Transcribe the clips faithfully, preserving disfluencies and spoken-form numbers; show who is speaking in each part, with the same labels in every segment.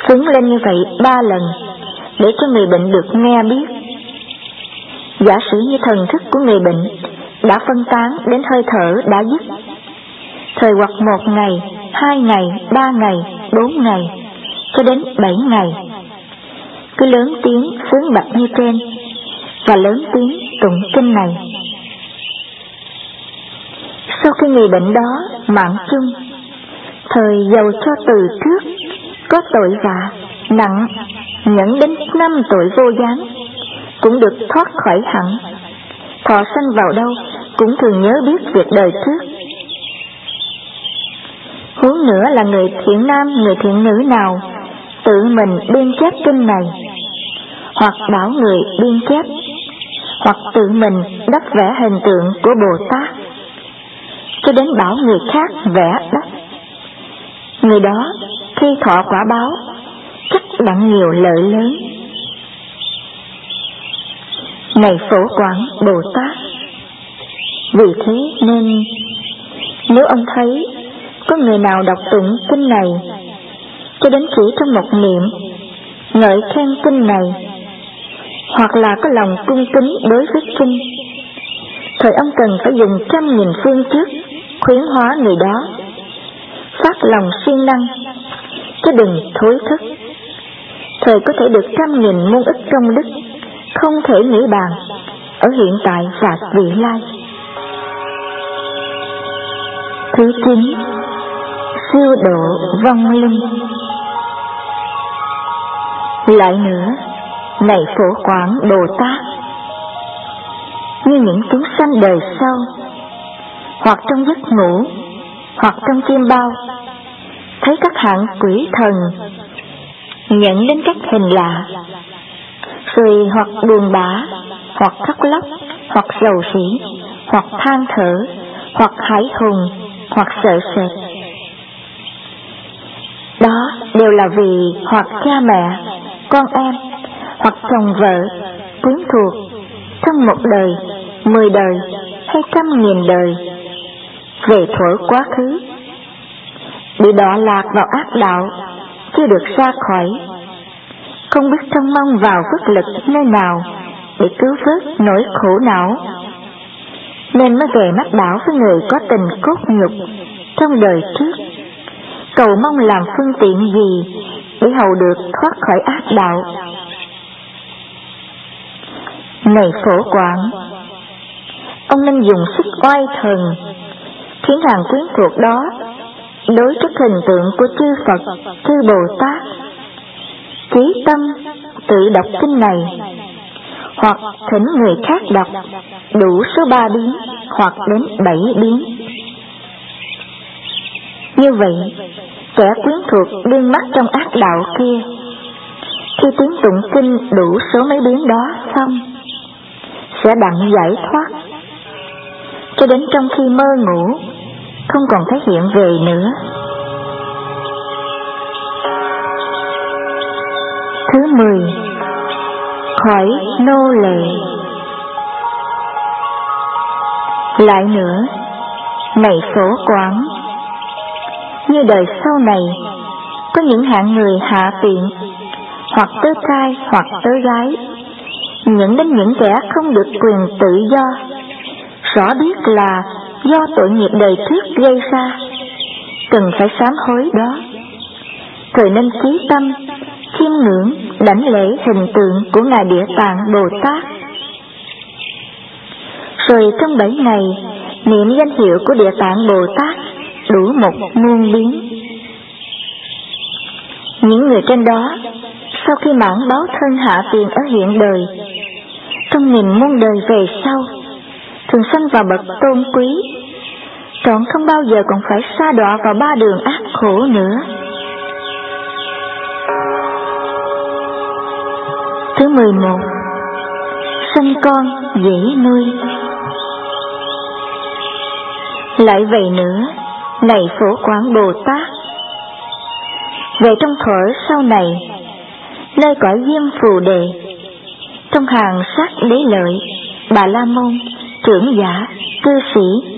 Speaker 1: Phướng lên như vậy ba lần để cho người bệnh được nghe biết. Giả sử như thần thức của người bệnh đã phân tán đến hơi thở đã dứt, thời hoặc một ngày, hai ngày, ba ngày, bốn ngày, cho đến bảy ngày, cứ lớn tiếng phướng bạch như trên và lớn tiếng tụng kinh này. Sau khi người bệnh đó mạng chung, thời dầu cho từ trước có tội vạ nặng nhẫn đến năm tội vô gián, cũng được thoát khỏi hẳn, thọ sanh vào đâu cũng thường nhớ biết việc đời trước. Huống nữa là người thiện nam, người thiện nữ nào tự mình biên chép kinh này, hoặc bảo người biên chép, hoặc tự mình đắp vẽ hình tượng của Bồ Tát, cho đến bảo người khác vẽ đắp, người đó khi thọ quả báo chắc đặng nhiều lợi lớn. Này Phổ Quảng Bồ Tát, vì thế nên nếu ông thấy có người nào đọc tụng kinh này cho đến chỉ trong một niệm ngợi khen kinh này, hoặc là có lòng cung kính đối với kinh, thời ông cần phải dùng trăm nghìn phương trước khuyến hóa người đó phát lòng siêng năng, chứ đừng thối thức. Thời có thể được trăm nghìn muôn ức công đức không thể nghĩ bàn ở hiện tại và vị lai. Thứ chín, siêu độ vong linh. Lại nữa, này Phổ Quảng Bồ Tát, như những chúng sanh đời sau, hoặc trong giấc ngủ, hoặc trong chiêm bao, thấy các hạng quỷ thần nhận đến các hình lạ, rồi hoặc buồn bã, hoặc khóc lóc, hoặc rầu rĩ, hoặc than thở, hoặc hãi hùng, hoặc sợ sệt. Đó đều là vì hoặc cha mẹ, con em, hoặc chồng vợ, quyến thuộc trong một đời, mười đời hay trăm nghìn đời về thuở quá khứ bị đọa lạc vào ác đạo, chưa được ra khỏi, không biết trông mong vào phước lực nơi nào để cứu vớt nỗi khổ não, nên mới về mách bảo với người có tình cốt nhục trong đời trước, cầu mong làm phương tiện gì để hầu được thoát khỏi ác đạo. Này Phổ Quảng, ông nên dùng sức oai thần khiến hàng quyến thuộc đó đối trước hình tượng của chư Phật, chư Bồ Tát, chí tâm tự đọc kinh này, hoặc thỉnh người khác đọc đủ số ba biến hoặc đến bảy biến. Như vậy, kẻ quyến thuộc đương mắc trong ác đạo kia, khi tiếng tụng kinh đủ số mấy biến đó xong, sẽ đặng giải thoát, cho đến trong khi mơ ngủ không còn thấy hiện về nữa. Thứ mười, khỏi nô lệ. Lại nữa, này Phổ Quảng, như đời sau này có những hạng người hạ tiện, hoặc tớ trai hoặc tớ gái, những đến những kẻ không được quyền tự do, rõ biết là do tội nghiệp đời trước gây ra, cần phải sám hối đó, thời nên chí tâm chiêm ngưỡng đảnh lễ hình tượng của Ngài Địa Tạng Bồ Tát, rồi trong bảy ngày niệm danh hiệu của Địa Tạng Bồ Tát đủ một muôn biến. Những người trên đó sau khi mãn báo thân hạ tiền ở hiện đời, trong nghìn muôn đời về sau thường sanh vào bậc tôn quý, trọn không bao giờ còn phải sa đọa vào ba đường ác khổ nữa. Thứ mười một, sanh con dễ nuôi. Lại vậy nữa, này Phổ Quảng Bồ Tát, về trong thuở sau này, nơi cõi Diêm Phù Đề, trong hàng sát đế lợi, Bà La Môn, trưởng giả, cư sĩ,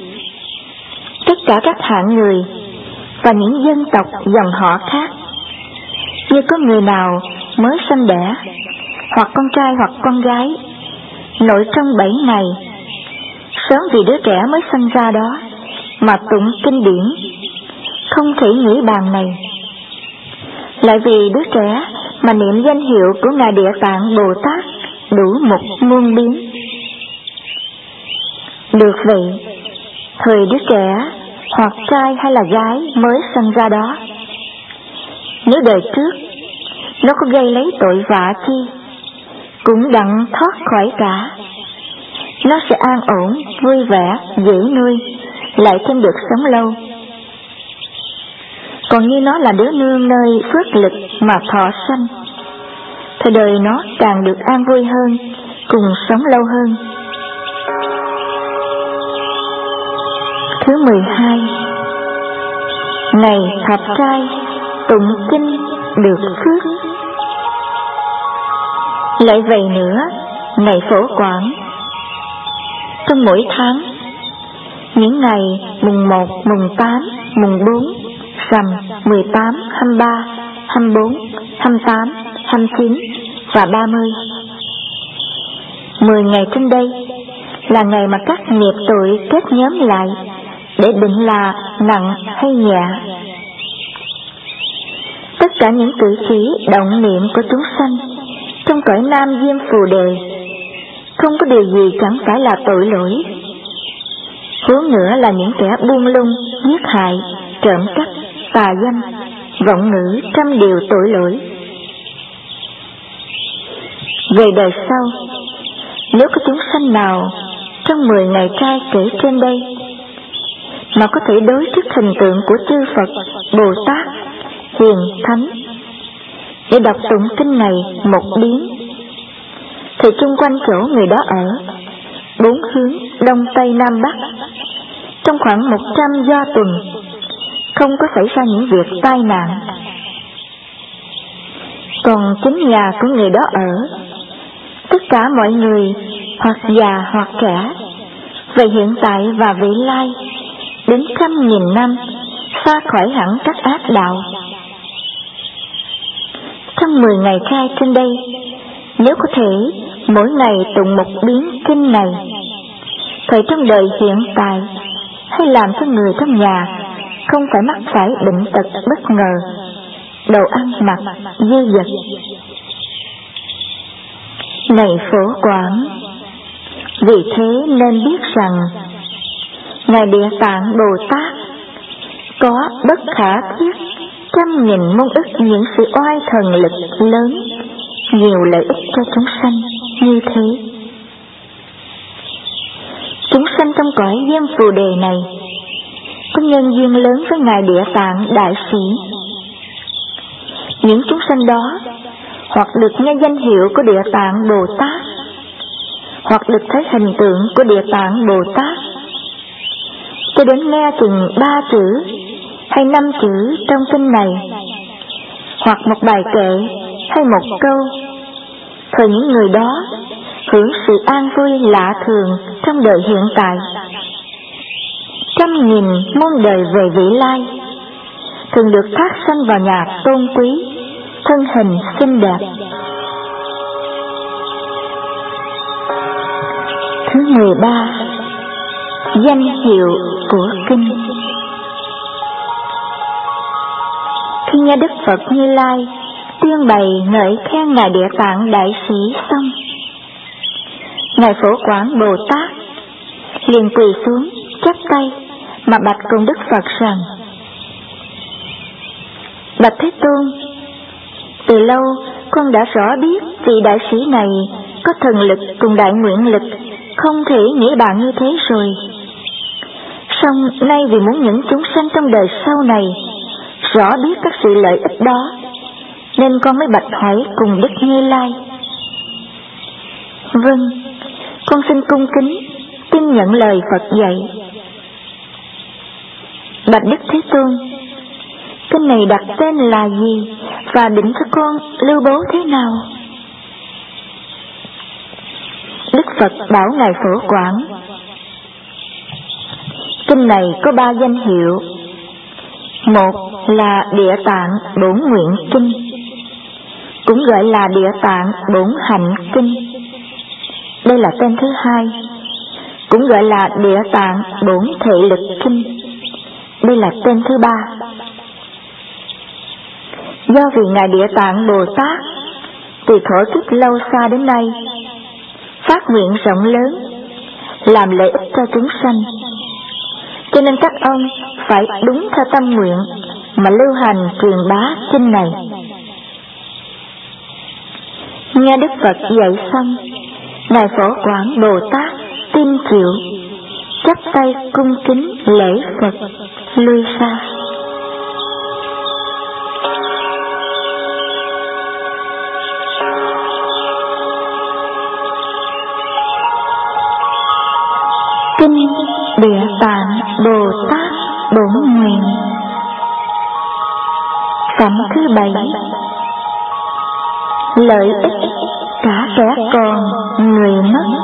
Speaker 1: tất cả các hạng người và những dân tộc dòng họ khác, như có người nào mới sanh đẻ, hoặc con trai hoặc con gái, nội trong bảy ngày, sớm vì đứa trẻ mới sanh ra đó mà tụng kinh điển, không thể nghĩ bàn này. Lại vì đứa trẻ mà niệm danh hiệu của Ngài Địa Tạng Bồ Tát đủ một muôn biến. Được vậy, thời đứa trẻ hoặc trai hay là gái mới sanh ra đó, nếu đời trước nó có gây lấy tội vạ chi, cũng đặng thoát khỏi cả. Nó sẽ an ổn, vui vẻ, dễ nuôi, lại thêm được sống lâu. Còn như nó là đứa nương nơi phước lực mà thọ sanh, thì đời nó càng được an vui hơn, cùng sống lâu hơn. Thứ mười hai, ngày thập trai tụng kinh được phước. Lại vậy nữa, ngày phổ quảng, trong mỗi tháng, những ngày mùng một, mùng tám, mùng bốn, rằm mười tám, hai mươi ba, hai mươi bốn, hai mươi tám, hai mươi chín và ba mươi. Mười ngày trên đây là ngày mà các nghiệp tội kết nhóm lại để định là nặng hay nhẹ. Tất cả những cử chỉ động niệm của chúng sanh trong cõi Nam Diêm Phù Đề, không có điều gì chẳng phải là tội lỗi. Huống nữa là những kẻ buông lung, giết hại, trộm cắp, tà dâm, vọng ngữ trăm điều tội lỗi. Về đời sau, nếu có chúng sanh nào trong mười ngày trai kể trên đây mà có thể đối trước hình tượng của chư Phật, Bồ Tát, Hiền Thánh để đọc tụng kinh này một biến, thì chung quanh chỗ người đó ở, bốn hướng Đông Tây Nam Bắc, trong khoảng một trăm do tuần, không có xảy ra những việc tai nạn. Còn chính nhà của người đó ở, tất cả mọi người, hoặc già hoặc trẻ, về hiện tại và vị lai, đến trăm nghìn năm, xa khỏi hẳn các ác đạo. Trong mười ngày trai trên đây, nếu có thể mỗi ngày tụng một biến kinh này, thời trong đời hiện tại, hay làm cho người trong nhà không phải mắc phải bệnh tật bất ngờ, đồ ăn mặc dư dật. Này Phổ Quảng, vì thế nên biết rằng Ngài Địa Tạng Bồ Tát có bất khả thiết trăm nghìn muôn ức những sự oai thần lực lớn, nhiều lợi ích cho chúng sanh như thế. Chúng sanh trong cõi Diêm Phù Đề này có nhân duyên lớn với Ngài Địa Tạng Đại Sĩ. Những chúng sanh đó hoặc được nghe danh hiệu của Địa Tạng Bồ Tát, hoặc được thấy hình tượng của Địa Tạng Bồ Tát, cho đến nghe chừng ba chữ hay năm chữ trong kinh này, hoặc một bài kệ hay một câu, thời những người đó hưởng sự an vui lạ thường trong đời hiện tại. Trăm nghìn muôn đời về vị lai, thường được thác sanh vào nhà tôn quý, thân hình xinh đẹp. Thứ mười ba, danh hiệu của kinh. Khi nghe Đức Phật Như Lai tuyên bày ngợi khen Ngài Địa Tạng Đại Sĩ xong, Ngài Phổ Quảng Bồ Tát liền quỳ xuống chắp tay mà bạch cùng Đức Phật rằng: Bạch Thế Tôn, từ lâu con đã rõ biết vị đại sĩ này có thần lực cùng đại nguyện lực không thể nghĩ bàn như thế rồi. Song nay vì muốn những chúng sanh trong đời sau này rõ biết các sự lợi ích đó, nên con mới bạch hỏi cùng Đức Như Lai. Vâng, con xin cung kính tin nhận lời Phật dạy. Bạch Đức Thế Tôn, kinh này đặt tên là gì và định cho con lưu bố thế nào? Đức Phật bảo Ngài Phổ Quảng: Kinh này có ba danh hiệu. Một là Địa Tạng Bổn Nguyện Kinh, cũng gọi là Địa Tạng Bổn Hạnh Kinh. Đây là tên thứ hai. Cũng gọi là Địa Tạng Bổn Thể Lực Kinh. Đây là tên thứ ba. Do vì Ngài Địa Tạng Bồ Tát từ thuở kiếp lâu xa đến nay phát nguyện rộng lớn làm lợi ích cho chúng sanh, cho nên các ông phải đúng theo tâm nguyện mà lưu hành truyền bá kinh này. Nghe Đức Phật dạy xong, Ngài Phổ Quảng Bồ Tát tin chịu, chắp tay cung kính lễ Phật lui ra. Kinh Địa Tạng Bồ Tát Bổn Nguyện. Phẩm thứ bảy. Lợi ích cả kẻ còn người mất.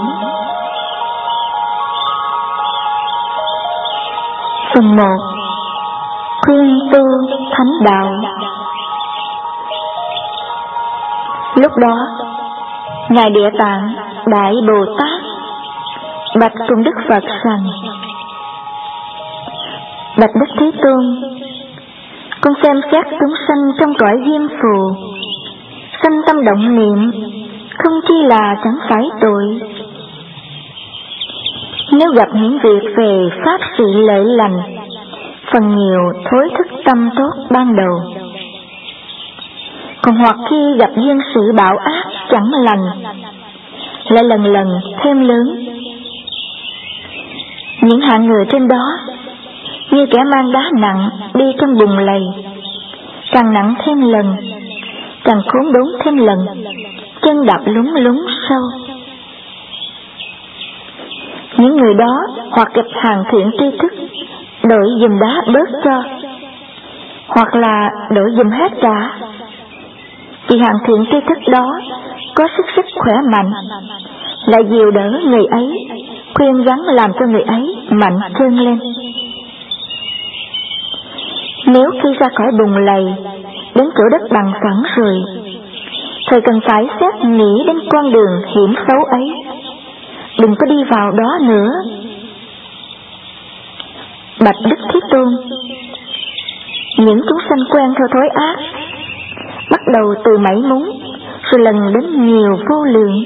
Speaker 1: Phần một. Khuyên tu thánh đạo. Lúc đó, Ngài Địa Tạng Đại Bồ Tát bạch cùng Đức Phật rằng: Bạch Đức Thế Tôn, con xem xét chúng sanh trong cõi diêm phù, sanh tâm động niệm, không chi là chẳng phải tội. Nếu gặp những việc về pháp sự lợi lành, phần nhiều thối thức tâm tốt ban đầu. Còn hoặc khi gặp duyên sự bạo ác chẳng lành, lại lần lần thêm lớn. Những hạng người trên đó như kẻ mang đá nặng đi trong bùn lầy, càng nặng thêm lần, càng khốn đốn thêm lần, chân đạp lún lún sâu. Những người đó hoặc gặp hàng thiện tri thức đổi giùm đá bớt cho, hoặc là đổi giùm hết cả. Vì hàng thiện tri thức đó có sức sức khỏe mạnh, lại dìu đỡ người ấy, khuyên gắng làm cho người ấy mạnh chân lên. Nếu khi ra khỏi bùn lầy đến chỗ đất bằng phẳng rồi, thầy cần phải xét nghĩ đến con đường hiểm xấu ấy, đừng có đi vào đó nữa. Bạch Đức Thế Tôn, những chúng sanh quen theo thói ác, bắt đầu từ mảy mún, rồi lần đến nhiều vô lượng.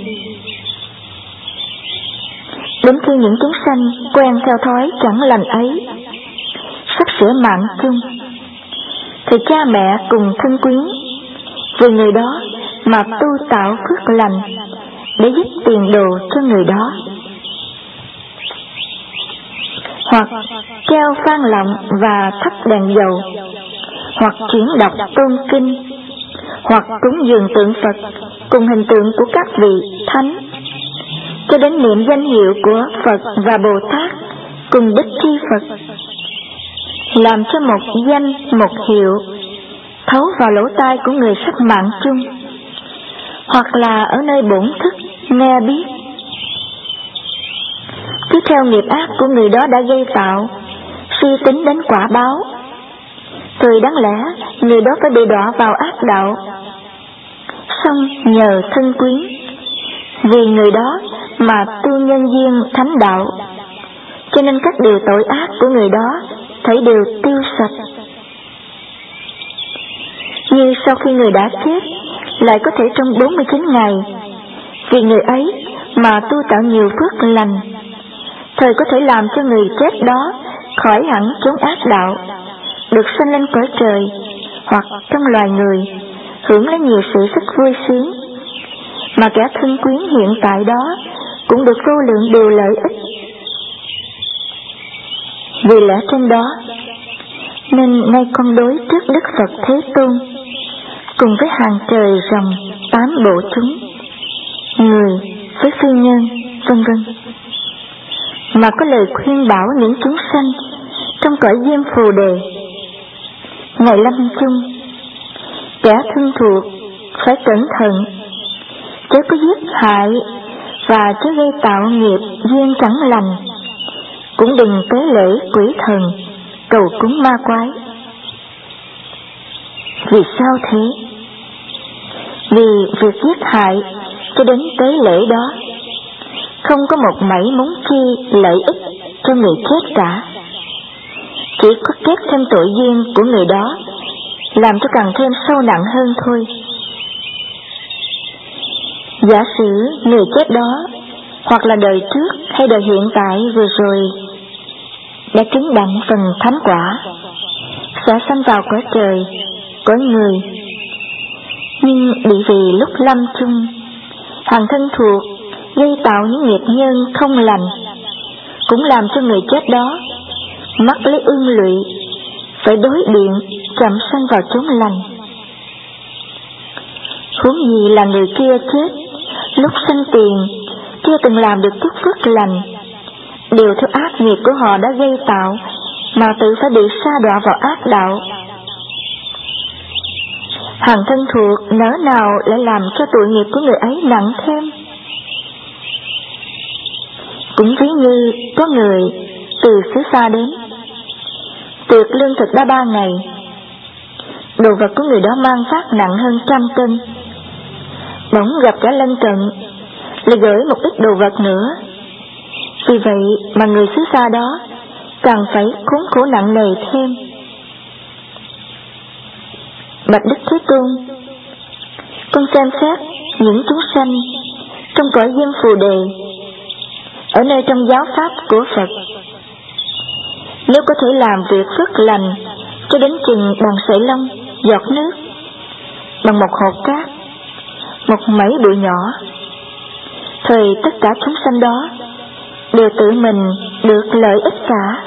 Speaker 1: Đến khi những chúng sanh quen theo thói chẳng lành ấy, sắp sửa mạng chung, thì cha mẹ cùng thân quyến vì người đó mà tu tạo phước lành để giúp tiền đồ cho người đó, hoặc treo phan lọng và thắp đèn dầu, hoặc chuyển đọc tôn kinh, hoặc cúng dường tượng Phật cùng hình tượng của các vị thánh, cho đến niệm danh hiệu của Phật và Bồ Tát cùng Đức Chi Phật, làm cho một danh một hiệu thấu vào lỗ tai của người sắp mạng chung, hoặc là ở nơi bổn thức nghe biết. Cứ theo nghiệp ác của người đó đã gây tạo, suy tính đến quả báo, rồi đáng lẽ người đó phải bị đọa vào ác đạo. Xong nhờ thân quyến, vì người đó mà tu nhân duyên thánh đạo, cho nên các điều tội ác của người đó thấy đều tiêu sạch. Như sau khi người đã chết, lại có thể trong bốn mươi chín ngày, vì người ấy mà tu tạo nhiều phước lành, thời có thể làm cho người chết đó khỏi hẳn chốn ác đạo, được sanh lên cõi trời, hoặc trong loài người, hưởng lấy nhiều sự rất vui sướng, mà kẻ thân quyến hiện tại đó cũng được vô lượng điều lợi ích. Vì lẽ trên đó, nên ngay con đối trước Đức Phật Thế Tôn, cùng với hàng trời rồng tám bộ chúng, người với phi nhân, vân vân, mà có lời khuyên bảo những chúng sanh trong cõi diêm phù đề. Ngày lâm chung, kẻ thân thuộc phải cẩn thận, chớ có giết hại và chớ gây tạo nghiệp duyên chẳng lành, cũng đừng tế lễ quỷ thần, cầu cúng ma quái. Vì sao thế? vì việc giết hại cho đến tế lễ đó không có một mảy muốn chi lợi ích cho người chết cả, chỉ có kết thêm tội duyên của người đó, làm cho càng thêm sâu nặng hơn thôi. Giả sử người chết đó, hoặc là đời trước hay đời hiện tại vừa rồi, đã chứng đặng phần thánh quả, sẽ sanh vào cõi trời, cõi người, nhưng bị vì lúc lâm chung, hàng thân thuộc gây tạo những nghiệp nhân không lành, cũng làm cho người chết đó mắc lấy ương lụy, phải đối điện chậm sanh vào chốn lành. Huống gì là người kia chết lúc sanh tiền chưa từng làm được chút phước lành, đều theo ác nghiệp của họ đã gây tạo mà tự phải bị sa đọa vào ác đạo. Hàng thân thuộc nỡ nào lại làm cho tội nghiệp của người ấy nặng thêm. Cũng ví như có người từ xứ xa đến, tiệc lương thực đã ba ngày, đồ vật của người đó mang phát nặng hơn trăm cân, bỗng gặp kẻ lân cận lại gửi một ít đồ vật nữa. Vì vậy mà người xứ xa đó càng phải khốn khổ nặng nề thêm. Bạch Đức Thế Tôn, con xem xét những chúng sanh trong cõi dân phù đề, ở nơi trong giáo pháp của Phật, nếu có thể làm việc phước lành cho đến chừng bằng sợi lông, giọt nước, bằng một hột cát, một mẩy bụi nhỏ, thời tất cả chúng sanh đó đều tự mình được lợi ích cả.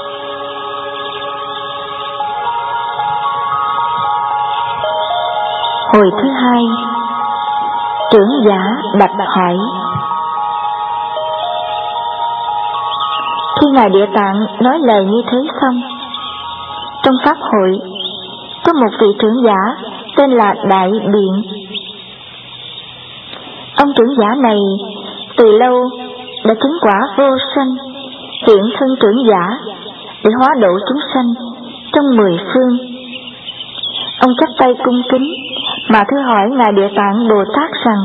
Speaker 1: Hồi thứ hai, trưởng giả bạch hỏi: khi Ngài Địa Tạng nói lời như thế xong, trong pháp hội có một vị trưởng giả tên là Đại Biện. Ông trưởng giả này từ lâu đã chứng quả vô sanh, hiện thân trưởng giả để hóa độ chúng sanh trong mười phương. Ông chắp tay cung kính mà thưa hỏi Ngài Địa Tạng Bồ Tát rằng: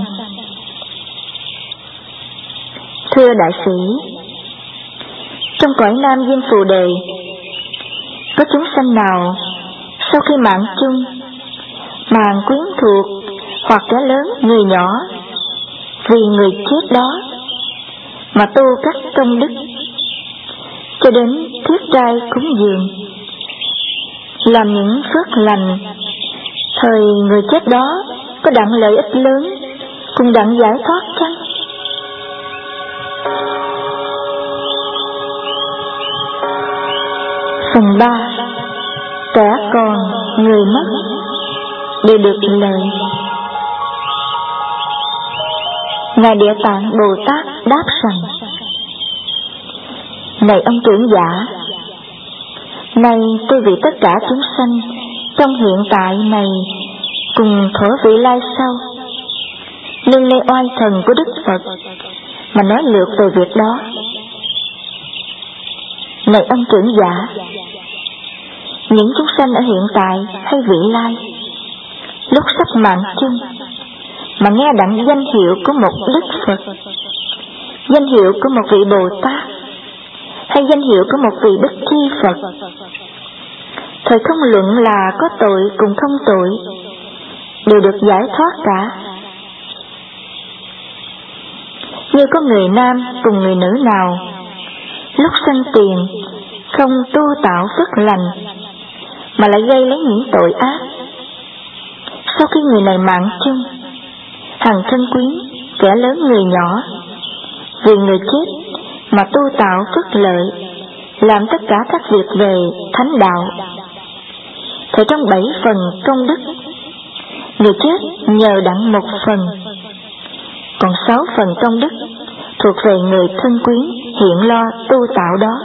Speaker 1: thưa đại sĩ, trong cõi Nam Diêm Phù Đề, có chúng sanh nào sau khi mạng chung, màng quyến thuộc hoặc kẻ lớn người nhỏ, vì người chết đó mà tu các công đức, cho đến thuyết trai cúng dường, làm những phước lành, thời người chết đó có đặng lợi ích lớn, cùng đặng giải thoát chăng? Phần ba, kẻ còn người mất đều được lợi. Ngài Địa Tạng Bồ Tát đáp rằng: này ông trưởng giả, nay tôi vì tất cả chúng sanh trong hiện tại này cùng thuở vị lai sau, nương lấy oai thần của Đức Phật mà nói lược về việc đó. Này ông trưởng giả, những chúng sanh ở hiện tại hay vị lai, lúc sắp mạng chung mà nghe đặng danh hiệu của một Đức Phật, danh hiệu của một vị Bồ Tát, hay danh hiệu của một vị Đức Chi Phật, thời không luận là có tội cùng không tội, đều được giải thoát cả. Như có người nam cùng người nữ nào lúc sanh tiền không tu tạo phước lành, mà lại gây lấy những tội ác, sau khi người này mạng chung, hằng thân quyến, kẻ lớn người nhỏ, vì người chết mà tu tạo phước lợi, làm tất cả các việc về thánh đạo, thì trong bảy phần công đức, người chết nhờ đặng một phần, còn sáu phần công đức thuộc về người thân quyến hiện lo tu tạo đó.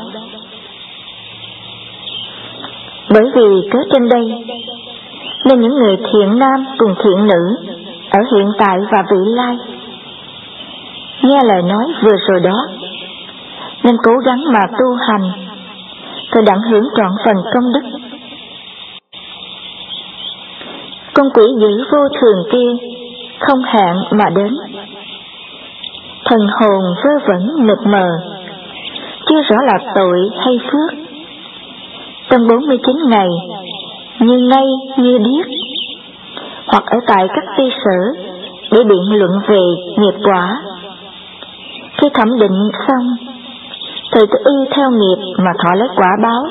Speaker 1: Bởi vì cớ trên đây, nên những người thiện nam cùng thiện nữ ở hiện tại và vị lai nghe lời nói vừa rồi đó, nên cố gắng mà tu hành, rồi đặng hưởng trọn phần công đức. Con quỷ dữ vô thường kia không hạn mà đến. Thần hồn vơ vẩn mịt mờ, chưa rõ là tội hay phước. Trong bốn mươi chín ngày, như ngây như điếc, hoặc ở tại các ty sở để biện luận về nghiệp quả. Khi thẩm định xong, thời cứ y theo nghiệp mà thọ lấy quả báo.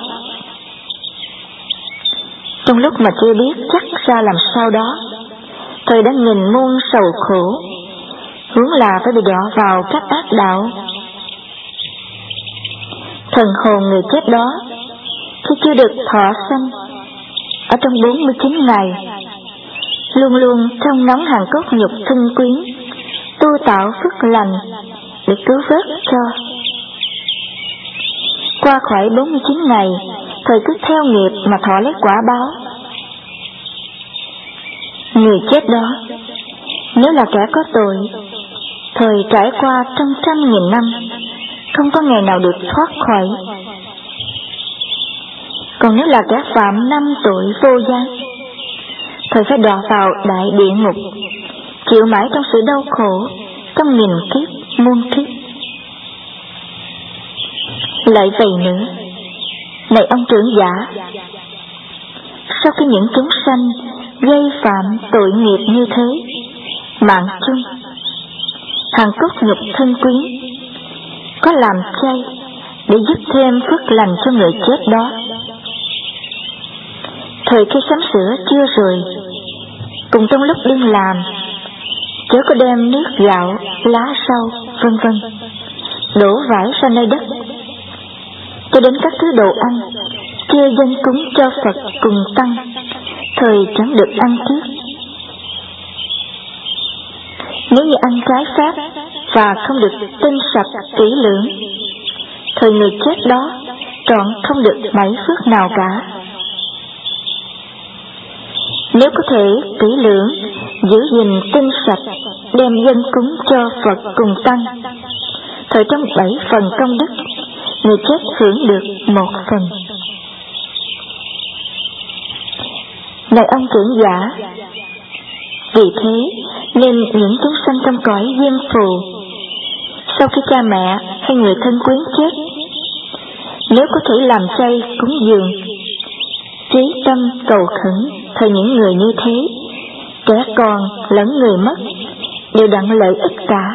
Speaker 1: Trong lúc mà chưa biết chắc ra làm sao đó, thời đã nghìn muôn sầu khổ, huống là phải bị đọa vào các ác đạo. Thần hồn người chết đó, khi chưa được thọ sanh, ở trong bốn mươi chín ngày, luôn luôn trong nóng hàng cốt nhục thân quyến, tu tạo phước lành để cứu vớt cho. Qua khỏi bốn mươi chín ngày, thời cứ theo nghiệp mà thọ lấy quả báo. Người chết đó, nếu là kẻ có tội, thời trải qua trong trăm nghìn năm, không có ngày nào được thoát khỏi. Còn nếu là kẻ phạm năm tội vô gián, thời phải đọa vào đại địa ngục, chịu mãi trong sự đau khổ, trong nghìn kiếp, muôn kiếp. Lại vậy nữa, này ông trưởng giả, sau khi những chúng sanh gây phạm tội nghiệp như thế, mạng chung, hàng cốt nhục thân quyến, có làm chay để giúp thêm phước lành cho người chết đó. Thời khi sắm sửa chưa rồi, cùng trong lúc đương làm, chớ có đem nước gạo, lá rau, vân vân đổ vãi ra nơi đất, cho đến các thứ đồ ăn chưa dâng cúng cho Phật cùng tăng, thời chẳng được ăn tiếp. Nếu như ăn trái phép và không được tinh sạch kỹ lưỡng, thời người chết đó trọn không được mảy phước nào cả. Nếu có thể kỹ lưỡng giữ gìn tinh sạch, đem dâng cúng cho Phật cùng tăng, thời trong bảy phần công đức, người chết hưởng được một phần. Này ông trưởng giả, vì thế nên những chúng sanh trong cõi diêm phù, sau khi cha mẹ hay người thân quyến chết, nếu có thể làm chay cúng dường, trí tâm cầu khẩn thời những người như thế, trẻ con lẫn người mất đều đặng lợi ích cả.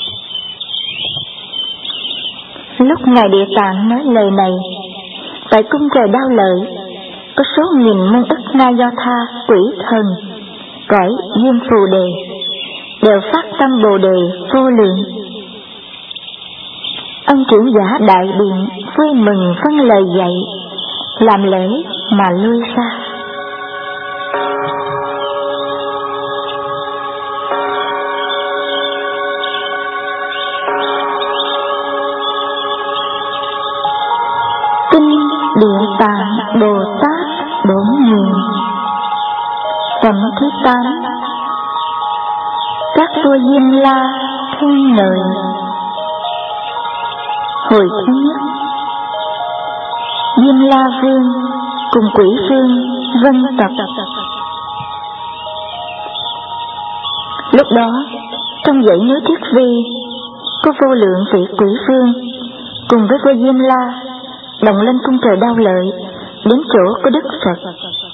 Speaker 1: Lúc Ngài Địa Tạng nói lời này, tại cung trời Đao Lợi, có số nghìn muôn ức na do tha quỷ thần cõi diêm phù đề đều phát tâm bồ đề vô lượng. Ông trưởng giả đại điện vui mừng phân lời dạy, làm lễ mà lui ra. Kinh Địa Tạng Bồ Tát Bổn Nguyện, phẩm thứ tám. Các vua Diêm La khen ngợi. Hồi thứ nhất, Diêm La Vương cùng Quỷ Vương vân tập. Lúc đó, trong dãy núi Thiết Vi, có vô lượng vị Quỷ Vương cùng với vua Diêm La đồng lên cung trời Đao Lợi, đến chỗ có Đức Phật.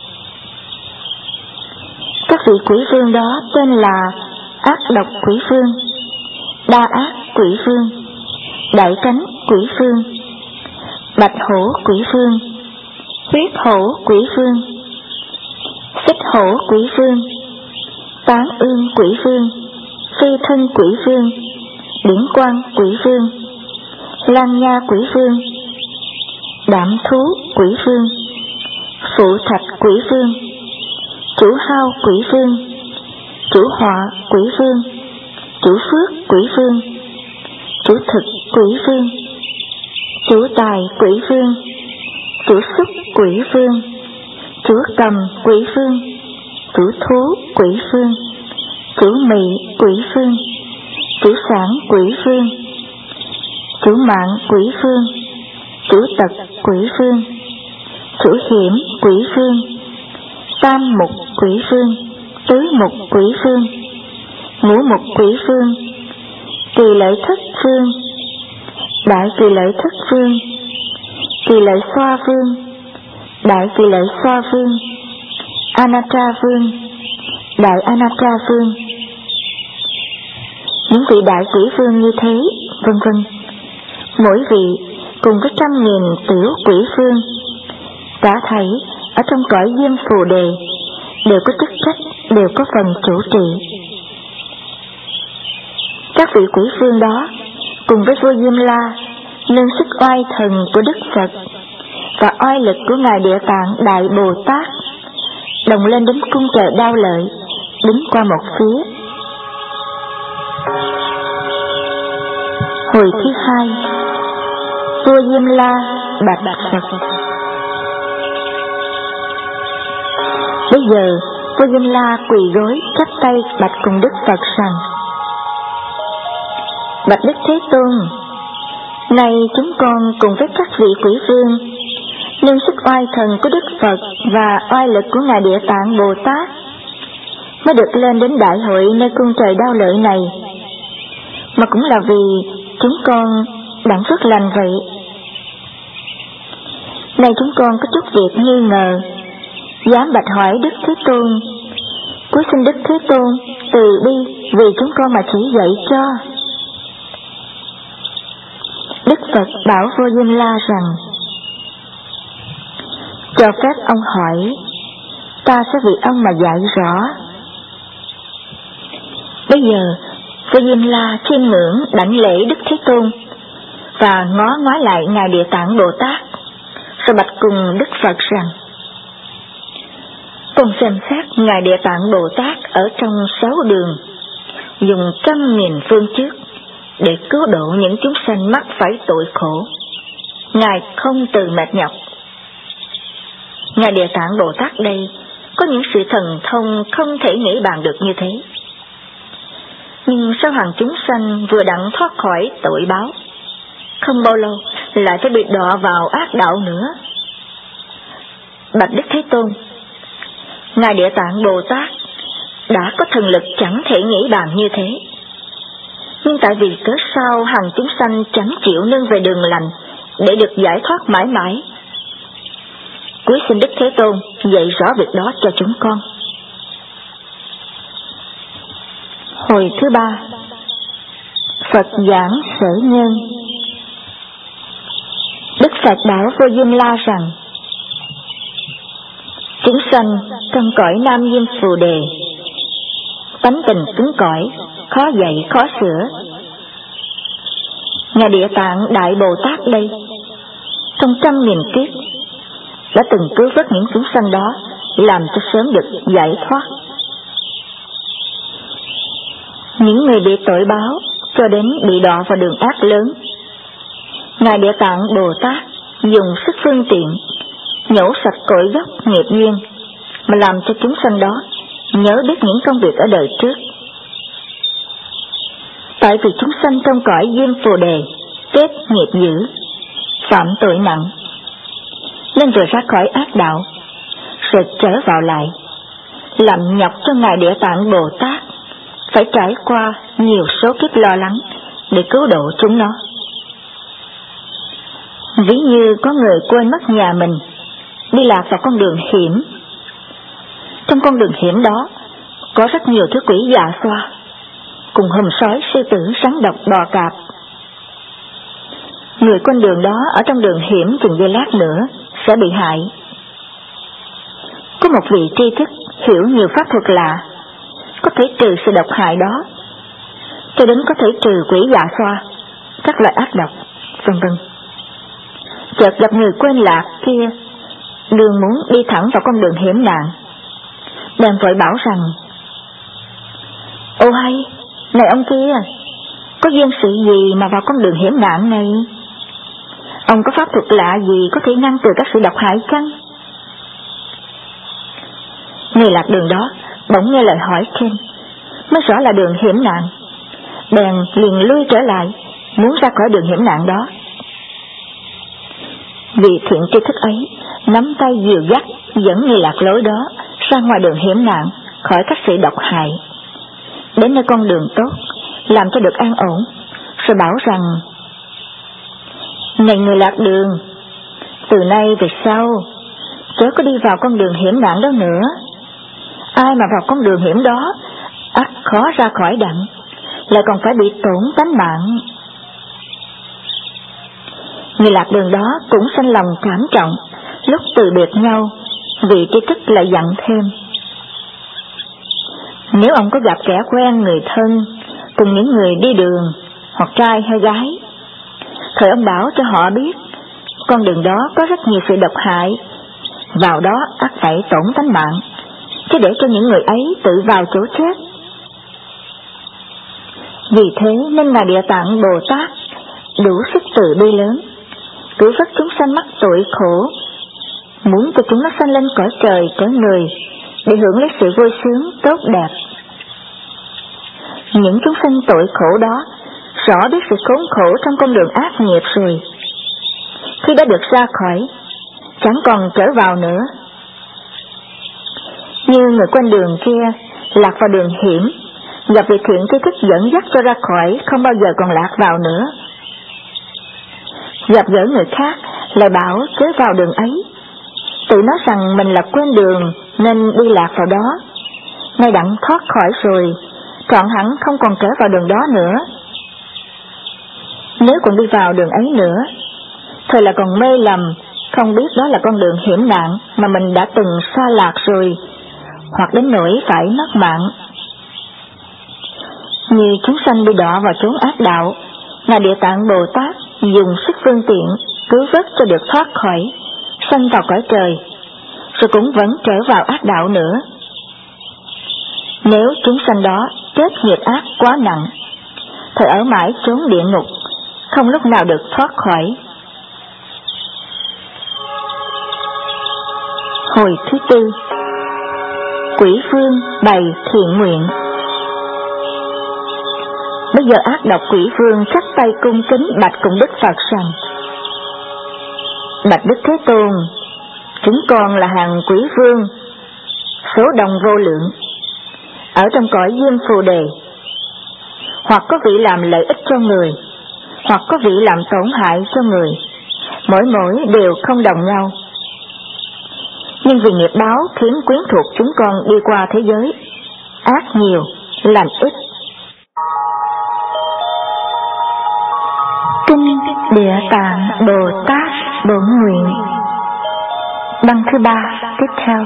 Speaker 1: Các vị Quỷ Vương đó tên là Ác Độc Quỷ Vương, Đa Ác Quỷ Vương, Đại Tránh Quỷ Vương, Bạch Hổ Quỷ Vương, Huyết Hổ Quỷ Vương, Xích Hổ Quỷ Vương, Tán Ương Quỷ Vương, Phi Thân Quỷ Vương, Điển Quang Quỷ Vương, Lan Nha Quỷ Vương, Đạm Thú Quỷ Vương, Phụ Thạch Quỷ Vương, Chủ Hao Quỷ Vương, Chủ Họa Quỷ Vương, Chủ Phước Quỷ Vương, Chủ Thực Quỷ Vương, Chủ Tài Quỷ Vương, Chủ Xúc Quỷ Vương, Chủ Cầm Quỷ Vương, Chủ Thú Quỷ Vương, Chủ Mị Quỷ Vương, Chủ Sản Quỷ Vương, Chủ Mạng Quỷ Vương, Chủ Tật Quỷ Vương, Chủ Hiểm Quỷ Vương, Tam Mục Quỷ Vương, Tứ Mục Quỷ Vương, ngũ mục quỷ vương, kỳ lợi thất vương, đại kỳ lợi thất vương, kỳ lợi xoa vương, đại kỳ lợi xoa vương, Anatra vương, đại Anatra vương. Những vị đại quỷ vương như thế, vân vân, mỗi vị cùng với trăm nghìn tiểu quỷ vương, cả thảy ở trong cõi Diêm Phù Đề đều có chức trách, đều có phần chủ trì. Các vị quỷ vương đó cùng với vua Diêm La nâng sức oai thần của Đức Phật và oai lực của Ngài Địa Tạng Đại Bồ Tát đồng lên đến cung trời Đao Lợi, đứng qua một phía. Hồi thứ hai, vua Diêm La bạch Phật. Bây giờ vua Diêm La quỳ gối chắp tay bạch cùng Đức Phật rằng: Bạch Đức Thế Tôn, này chúng con cùng với các vị quỷ vương nâng sức oai thần của Đức Phật và oai lực của Ngài Địa Tạng Bồ Tát mới được lên đến đại hội nơi cung trời Đao Lợi này, mà cũng là vì chúng con đặng phước lành vậy. Này chúng con có chút việc nghi ngờ, dám bạch hỏi Đức Thế Tôn, cuối xin Đức Thế Tôn từ bi vì chúng con mà chỉ dạy cho. Đức Phật bảo vua Diêm La rằng: Cho phép ông hỏi, ta sẽ vì ông mà dạy rõ. Bây giờ vua Diêm La chiêm ngưỡng đảnh lễ Đức Thế Tôn và ngó ngoái lại Ngài Địa Tạng Bồ Tát, rồi bạch cùng Đức Phật rằng: Con xem xét Ngài Địa Tạng Bồ Tát ở trong sáu đường, dùng trăm nghìn phương trước để cứu độ những chúng sanh mắc phải tội khổ. Ngài không từ mệt nhọc. Ngài Địa Tạng Bồ Tát đây có những sự thần thông không thể nghĩ bàn được như thế. Nhưng sao hàng chúng sanh vừa đặng thoát khỏi tội báo, không bao lâu lại phải bị đọa vào ác đạo nữa. Bạch Đức Thế Tôn, Ngài Địa Tạng Bồ Tát đã có thần lực chẳng thể nghĩ bàn như thế, nhưng tại vì cớ sao hàng chúng sanh chẳng chịu nương về đường lành để được giải thoát mãi mãi. Cuối xin Đức Thế Tôn dạy rõ việc đó cho chúng con. Hồi thứ ba, Phật giảng Sở Nhân. Đức Phật bảo vua Diêm La rằng: Chúng sanh trong cõi Nam Diêm Phù Đề, tánh tình cứng cỏi, khó dạy khó sửa. Ngài Địa Tạng Đại Bồ Tát đây, trong trăm nghìn kiếp đã từng cứu vớt những chúng sanh đó, làm cho sớm được giải thoát. Những người bị tội báo cho đến bị đọa vào đường ác lớn, Ngài Địa Tạng Bồ Tát dùng sức phương tiện nhổ sạch cội gốc nghiệp duyên, mà làm cho chúng sanh đó nhớ biết những công việc ở đời trước. Tại vì chúng sanh trong cõi Diêm Phù Đề kết nghiệp dữ, phạm tội nặng, nên rồi ra khỏi ác đạo, rồi trở vào lại, làm nhọc cho Ngài Địa Tạng Bồ Tát phải trải qua nhiều số kiếp lo lắng để cứu độ chúng nó. Ví như có người quên mất nhà mình, đi lạc vào con đường hiểm. Trong con đường hiểm đó có rất nhiều thứ quỷ dạ xoa, cùng hùm sói, sư tử, rắn độc, bò cạp. Người quên đường đó ở trong đường hiểm chừng giây lát nữa sẽ bị hại. Có một vị tri thức hiểu nhiều pháp thuật lạ, có thể trừ sự độc hại đó, cho đến có thể trừ quỷ dạ xoa, các loại ác độc, vân vân. Chợt gặp người quên lạc kia, đường muốn đi thẳng vào con đường hiểm nạn, bèn vội bảo rằng: Ô hay, này ông kia, có duyên sự gì mà vào con đường hiểm nạn này? Ông có pháp thuật lạ gì có thể ngăn trừ các sự độc hại chăng? Người lạc đường đó bỗng nghe lời hỏi trên, mới rõ là đường hiểm nạn, bèn liền lui trở lại, muốn ra khỏi đường hiểm nạn đó. Vì thiện tri thức ấy nắm tay dìu dắt dẫn người lạc lối đó ra ngoài đường hiểm nạn, khỏi các sự độc hại, đến nơi con đường tốt, làm cho được an ổn, rồi bảo rằng: này người lạc đường, từ nay về sau chớ có đi vào con đường hiểm nạn đó nữa. Ai mà vào con đường hiểm đó ắt khó ra khỏi đặng, lại còn phải bị tổn tánh mạng. Người lạc đường đó cũng sanh lòng cảm trọng, lúc từ biệt nhau, vị tri thức lại dặn thêm: nếu ông có gặp kẻ quen người thân cùng những người đi đường, hoặc trai hay gái, thời ông bảo cho họ biết con đường đó có rất nhiều sự độc hại, vào đó ắt phải tổn tánh mạng, chứ để cho những người ấy tự vào chỗ chết. Vì thế nên Ngài Địa Tạng Bồ Tát đủ sức từ bi lớn, cứu vớt chúng sanh mắc tội khổ, muốn cho chúng nó sanh lên cõi trời cõi người, để hưởng lấy sự vui sướng tốt đẹp. Những chúng sanh tội khổ đó rõ biết sự khốn khổ trong con đường ác nghiệp rồi, khi đã được ra khỏi, chẳng còn trở vào nữa. Như người quen đường kia lạc vào đường hiểm, gặp vị thiện tri thức dẫn dắt cho ra khỏi, không bao giờ còn lạc vào nữa. Gặp gỡ người khác lại bảo chớ vào đường ấy, tự nói rằng mình là quên đường nên đi lạc vào đó, ngay đặng thoát khỏi rồi, trọn hẳn không còn trở vào đường đó nữa. Nếu còn đi vào đường ấy nữa, thời là còn mê lầm, không biết đó là con đường hiểm nạn mà mình đã từng xa lạc rồi, hoặc đến nỗi phải mất mạng. Như chúng sanh bị đọa vào chốn ác đạo, Ngài Địa Tạng Bồ Tát dùng sức phương tiện cứu vớt cho được thoát khỏi, sanh vào cõi trời, rồi cũng vẫn trở vào ác đạo nữa. Nếu chúng sanh đó chết nghiệp ác quá nặng, thời ở mãi chốn địa ngục, không lúc nào được thoát khỏi. Hồi thứ tư, Quỷ Vương bày thiện nguyện. Bây giờ ác độc Quỷ Vương chắp tay cung kính bạch cùng Đức Phật rằng: bạch Đức Thế Tôn, chúng con là hàng Quỷ Vương, số đông vô lượng, ở trong cõi Diêm Phù Đề, hoặc có vị làm lợi ích cho người, hoặc có vị làm tổn hại cho người, mỗi mỗi đều không đồng nhau. Nhưng vì nghiệp báo khiến quyến thuộc chúng con đi qua thế giới, ác nhiều, lành ít. Kinh Địa Tạng Bồ Tát Bổn Nguyện. Băng thứ ba tiếp theo.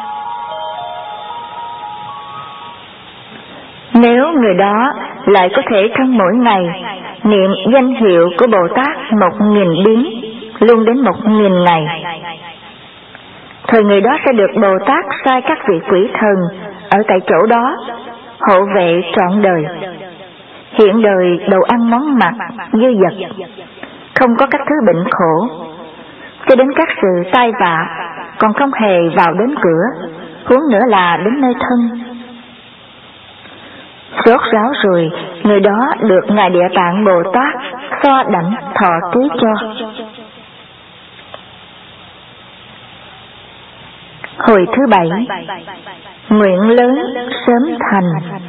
Speaker 1: Nếu người đó lại có thể trong mỗi ngày niệm danh hiệu của Bồ Tát một nghìn biến, luôn đến một nghìn ngày, thời người đó sẽ được Bồ Tát sai các vị quỷ thần ở tại chỗ đó hộ vệ trọn đời, hiện đời đồ ăn món mặc dư dật, không có các thứ bệnh khổ, cho đến các sự tai vạ còn không hề vào đến cửa, huống nữa là đến nơi thân. Sốt ráo rồi, người đó được Ngài Địa Tạng Bồ Tát xoa đảnh thọ ký cho. Hồi thứ bảy, nguyện lớn sớm thành.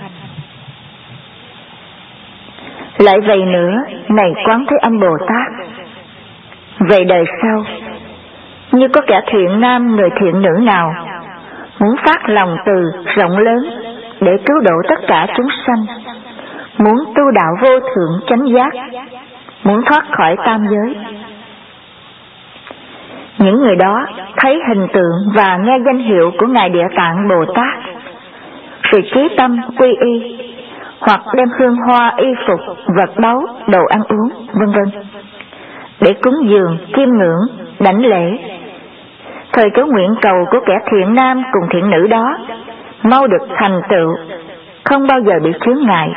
Speaker 1: Lại vậy nữa, này Quán Thế Âm Bồ Tát, về đời sau, như có kẻ thiện nam người thiện nữ nào muốn phát lòng từ rộng lớn để cứu độ tất cả chúng sanh, muốn tu đạo vô thượng chánh giác, muốn thoát khỏi tam giới, những người đó thấy hình tượng và nghe danh hiệu của Ngài Địa Tạng Bồ Tát, rồi chí tâm quy y, hoặc đem hương hoa y phục, vật báu, đồ ăn uống, vân vân để cúng dường, chiêm ngưỡng, đảnh lễ, thời cái nguyện cầu của kẻ thiện nam cùng thiện nữ đó mau được thành tựu, không bao giờ bị chướng ngại.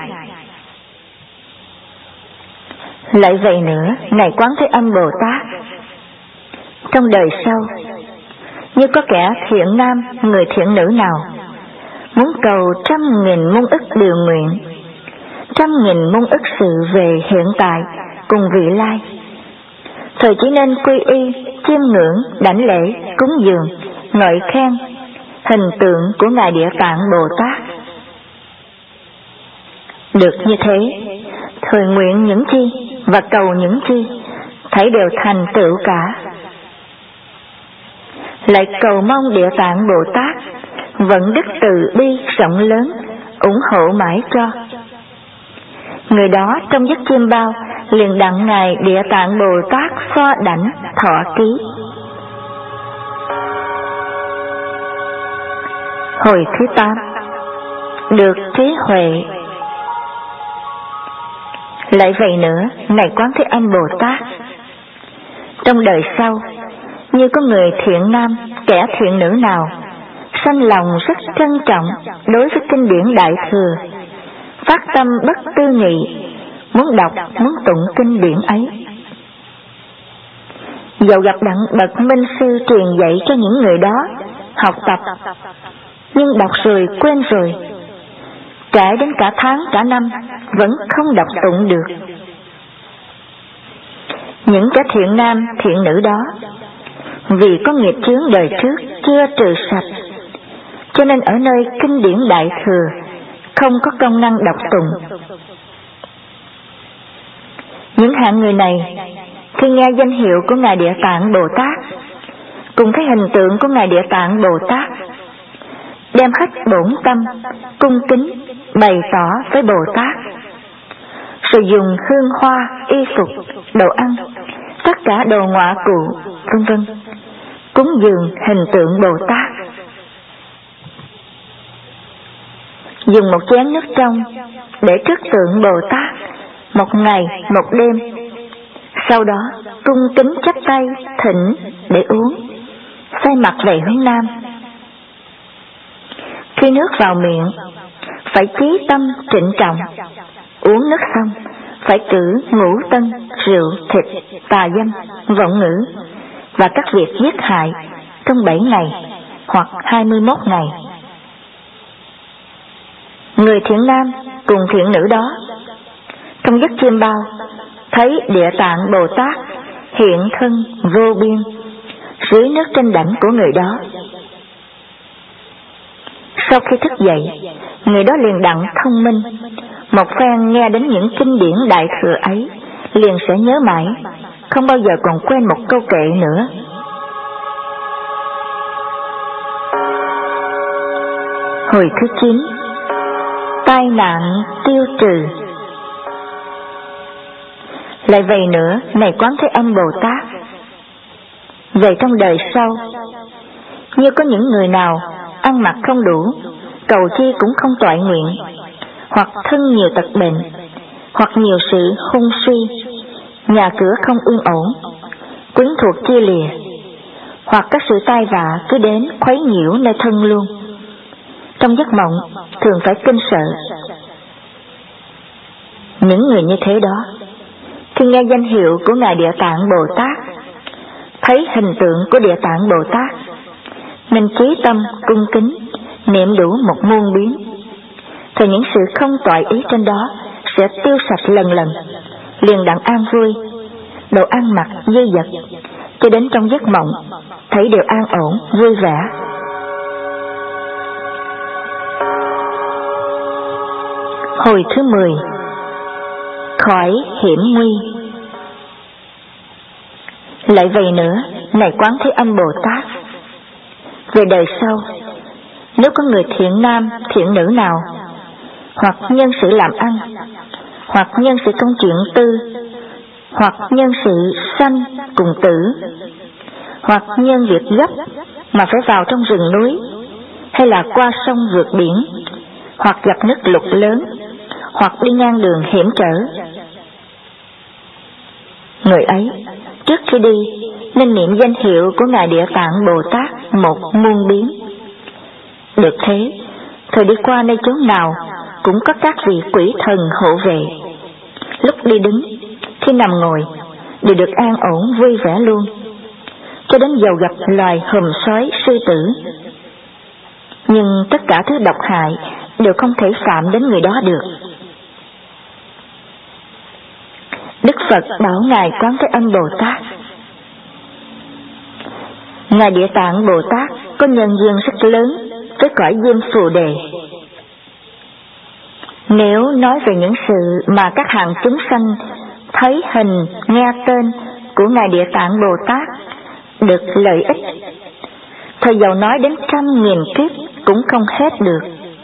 Speaker 1: Lại vậy nữa, này Quán Thế Âm Bồ Tát, trong đời sau, như có kẻ thiện nam người thiện nữ nào muốn cầu trăm nghìn muôn ức điều nguyện, trăm nghìn muôn ức sự về hiện tại cùng vị lai, thời chỉ nên quy y, chiêm ngưỡng, đảnh lễ, cúng dường, ngợi khen hình tượng của Ngài Địa Tạng Bồ Tát. Được như thế, thời nguyện những chi và cầu những chi, thấy đều thành tựu cả. Lại cầu mong Địa Tạng Bồ Tát vận đức từ bi rộng lớn, ủng hộ mãi cho. Người đó trong giấc chiêm bao liền đặng ngài Địa Tạng Bồ Tát so đảnh thọ ký. Hồi thứ tám, được trí huệ. Lại vậy nữa, này Quán Thế Âm Bồ Tát, trong đời sau, như có người thiện nam, kẻ thiện nữ nào sanh lòng rất trân trọng đối với kinh điển Đại Thừa, phát tâm bất tư nghị, muốn đọc, muốn tụng kinh điển ấy. Dẫu gặp đặng bậc minh sư truyền dạy cho những người đó học tập, nhưng đọc rồi quên rồi, trải đến cả tháng cả năm vẫn không đọc tụng được. Những kẻ thiện nam thiện nữ đó vì có nghiệp chướng đời trước chưa trừ sạch, cho nên ở nơi kinh điển Đại Thừa không có công năng đọc tụng. Những hạng người này khi nghe danh hiệu của ngài Địa Tạng Bồ Tát cùng thấy hình tượng của ngài Địa Tạng Bồ Tát, đem hết bổn tâm cung kính bày tỏ với Bồ Tát, rồi dùng hương hoa, y phục, đồ ăn, tất cả đồ ngọa cụ, vân vân cúng dường hình tượng Bồ Tát. Dùng một chén nước trong để trước tượng Bồ Tát một ngày một đêm, sau đó cung kính chắp tay thỉnh để uống, xoay mặt về hướng nam. Khi nước vào miệng phải chí tâm trịnh trọng, uống nước xong phải cử ngũ tân, rượu, thịt, tà dâm, vọng ngữ và các việc giết hại trong bảy ngày hoặc hai mươi mốt ngày. Người thiện nam cùng thiện nữ đó trong giấc chiêm bao thấy Địa Tạng Bồ Tát hiện thân vô biên dưới nước trên đảnh của người đó. Sau khi thức dậy, người đó liền đặng thông minh, một phen nghe đến những kinh điển Đại Thừa ấy liền sẽ nhớ mãi, không bao giờ còn quên một câu kệ nữa. Hồi thứ chín, tai nạn tiêu trừ. Lại vậy nữa, này Quán Thế Âm Bồ Tát, về trong đời sau, như có những người nào ăn mặc không đủ, cầu chi cũng không toại nguyện, hoặc thân nhiều tật bệnh, hoặc nhiều sự hung suy, nhà cửa không yên ổn, quyến thuộc chia lìa, hoặc các sự tai vạ cứ đến khuấy nhiễu nơi thân luôn, trong giấc mộng thường phải kinh sợ. Những người như thế đó, khi nghe danh hiệu của ngài Địa Tạng Bồ Tát, thấy hình tượng của Địa Tạng Bồ Tát, nên chí tâm cung kính niệm đủ một muôn biến, thì những sự không toại ý trên đó sẽ tiêu sạch lần lần, liền đặng an vui, đồ ăn mặc dư dật, cho đến trong giấc mộng thấy đều an ổn vui vẻ. Hồi thứ mười, khỏi hiểm nguy. Lại vậy nữa, này Quán Thế Âm Bồ Tát, về đời sau, nếu có người thiện nam thiện nữ nào, hoặc nhân sự làm ăn, hoặc nhân sự công chuyện tư, hoặc nhân sự sanh cùng tử, hoặc nhân việc gấp mà phải vào trong rừng núi, hay là qua sông vượt biển, hoặc gặp nước lụt lớn, hoặc đi ngang đường hiểm trở, người ấy trước khi đi nên niệm danh hiệu của ngài Địa Tạng Bồ Tát một muôn biến. Được thế, thời đi qua nơi chốn nào cũng có các vị quỷ thần hộ vệ, lúc đi đứng, khi nằm ngồi đều được an ổn vui vẻ luôn, cho đến dầu gặp loài hùm sói sư tử. Nhưng tất cả thứ độc hại đều không thể phạm đến người đó được. Đức Phật bảo ngài Quán Thế Âm Bồ Tát, ngài Địa Tạng Bồ Tát có nhân duyên rất lớn với cõi Diêm Phù Đề. Nếu nói về những sự mà các hạng chúng sanh thấy hình, nghe tên của Ngài Địa Tạng Bồ Tát được lợi ích, thôi dầu nói đến trăm nghìn kiếp cũng không hết được.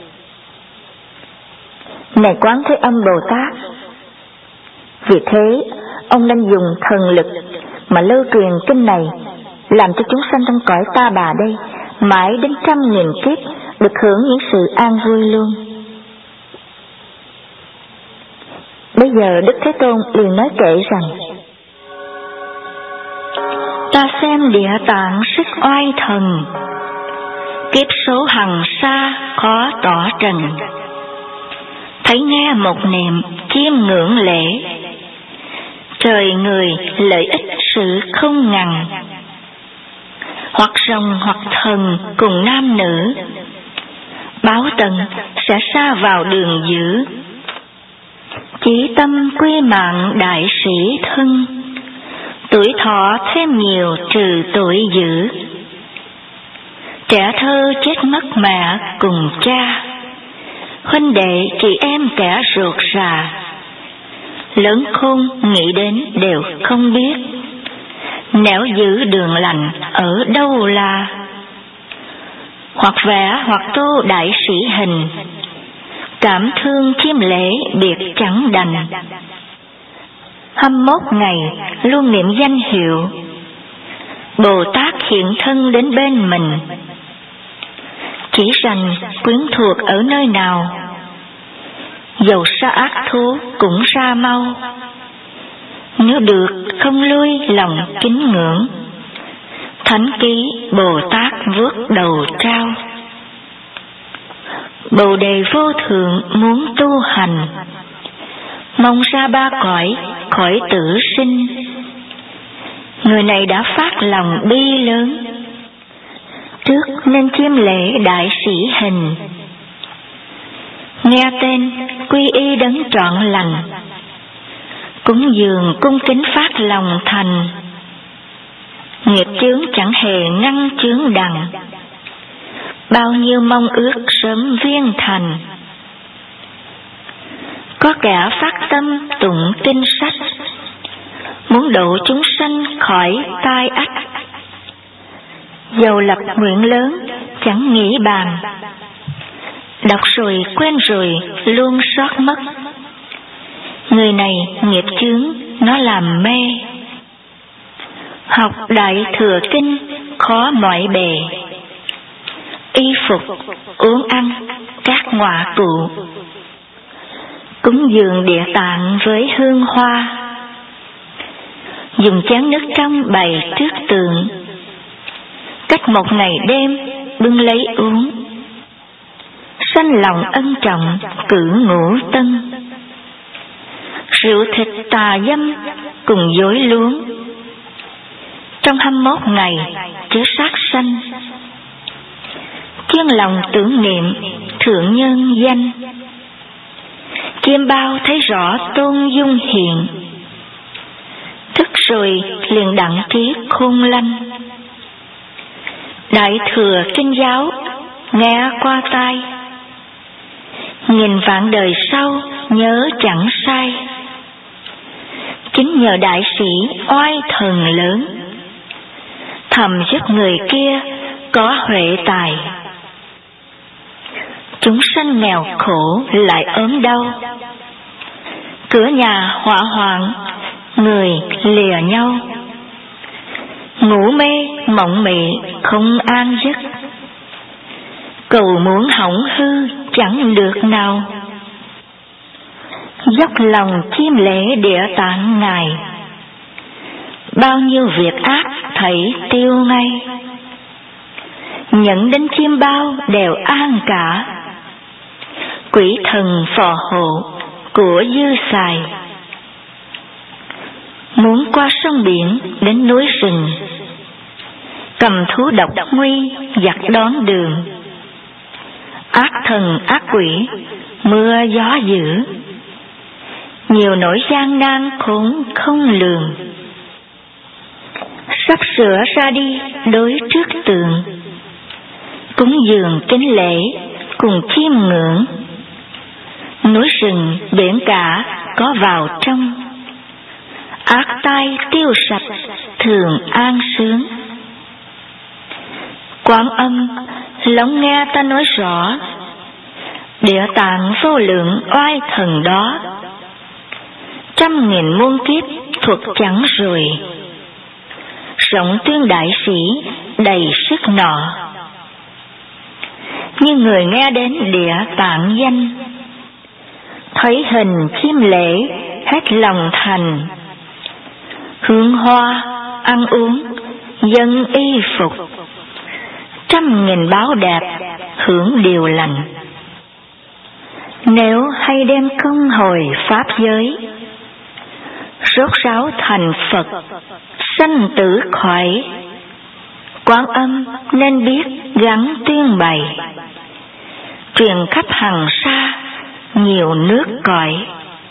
Speaker 1: Này Quán Thế Âm Bồ Tát, vì thế ông nên dùng thần lực mà lưu truyền kinh này, làm cho chúng sanh trong cõi ta bà đây mãi đến trăm nghìn kiếp được hưởng những sự an vui luôn. Bây giờ Đức Thế Tôn liền nói kể rằng: Ta xem Địa Tạng sức oai thần, kiếp số hằng xa khó tỏ trần. Thấy nghe một niệm chiêm ngưỡng lễ, trời người lợi ích sự không ngần. Hoặc rồng hoặc thần cùng nam nữ, báo tần sẽ xa vào đường dữ. Chỉ tâm quy mạng đại sĩ thân, tuổi thọ thêm nhiều trừ tuổi dữ. Trẻ thơ chết mất mẹ cùng cha, huynh đệ chị em kẻ ruột rà. Lớn khôn nghĩ đến đều không biết, nẻo giữ đường lành ở đâu là. Hoặc vẽ hoặc tô đại sĩ hình, cảm thương chiêm lễ biệt chẳng đành. Hăm mốt ngày luôn niệm danh hiệu, Bồ Tát hiện thân đến bên mình. Chỉ rằng quyến thuộc ở nơi nào, dầu sa ác thú cũng ra mau. Nếu được không lui lòng kính ngưỡng, thánh ký Bồ Tát vuốt đầu trao. Bồ đề vô thượng muốn tu hành, mong ra ba cõi khỏi tử sinh. Người này đã phát lòng bi lớn, trước nên chiêm lễ đại sĩ hình. Nghe tên quy y đấng trọn lành, cúng dường cung kính phát lòng thành. Nghiệp chướng chẳng hề ngăn chướng đằng, bao nhiêu mong ước sớm viên thành. Có kẻ phát tâm tụng kinh sách, muốn độ chúng sanh khỏi tai ách. Dầu lập nguyện lớn chẳng nghĩ bàn, đọc rồi quên rồi luôn sót mất. Người này nghiệp chướng nó làm mê, học đại thừa kinh khó mỏi bề. Y phục uống ăn các ngọa cụ, cúng dường Địa Tạng với hương hoa. Dùng chén nước trong bày trước tượng, cách một ngày đêm bưng lấy uống. Sanh lòng ân trọng cử ngũ tân, rượu thịt tà dâm cùng dối luống. Trong hăm mốt ngày chớ sát sanh, kiêng lòng tưởng niệm thượng nhân danh. Chiêm bao thấy rõ tôn dung hiện, thức rồi liền đặng trí khôn lanh. Đại thừa kinh giáo nghe qua tai, nghìn vạn đời sau nhớ chẳng sai. Chính nhờ đại sĩ oai thần lớn, thầm giúp người kia có huệ tài. Chúng sanh nghèo khổ lại ốm đau, cửa nhà hỏa hoạn người lìa nhau. Ngủ mê mộng mị không an giấc, cầu muốn hỏng hư chẳng được nào. Dốc lòng chiêm lễ Địa Tạng Ngài, bao nhiêu việc ác thảy tiêu ngay. Nhận đến chiêm bao đều an cả, quỷ thần phò hộ của dư xài. Muốn qua sông biển đến núi rừng, cầm thú độc nguy giặc đón đường. Ác thần ác quỷ mưa gió dữ, nhiều nỗi gian nan khốn không lường. Sắp sửa ra đi đối trước tượng, cúng dường kính lễ cùng chiêm ngưỡng. núi rừng, biển cả có vào trong. Ác tai tiêu sạch, thường an sướng. Quán Âm, lắng nghe ta nói rõ, Địa Tạng vô lượng oai thần đó, trăm nghìn muôn kiếp thuộc chẳng rồi, rộng tuyên đại sĩ đầy sức nọ. Như người nghe đến Địa Tạng danh, thấy hình chiêm lễ hết lòng thành, hương hoa ăn uống dân y phục, trăm nghìn báo đẹp hưởng điều lành. Nếu hay đem công hồi pháp giới, rốt ráo thành Phật sanh tử khỏi, Quán Âm nên biết gắng tuyên bày, truyền khắp hằng sa nhiều nước cõi.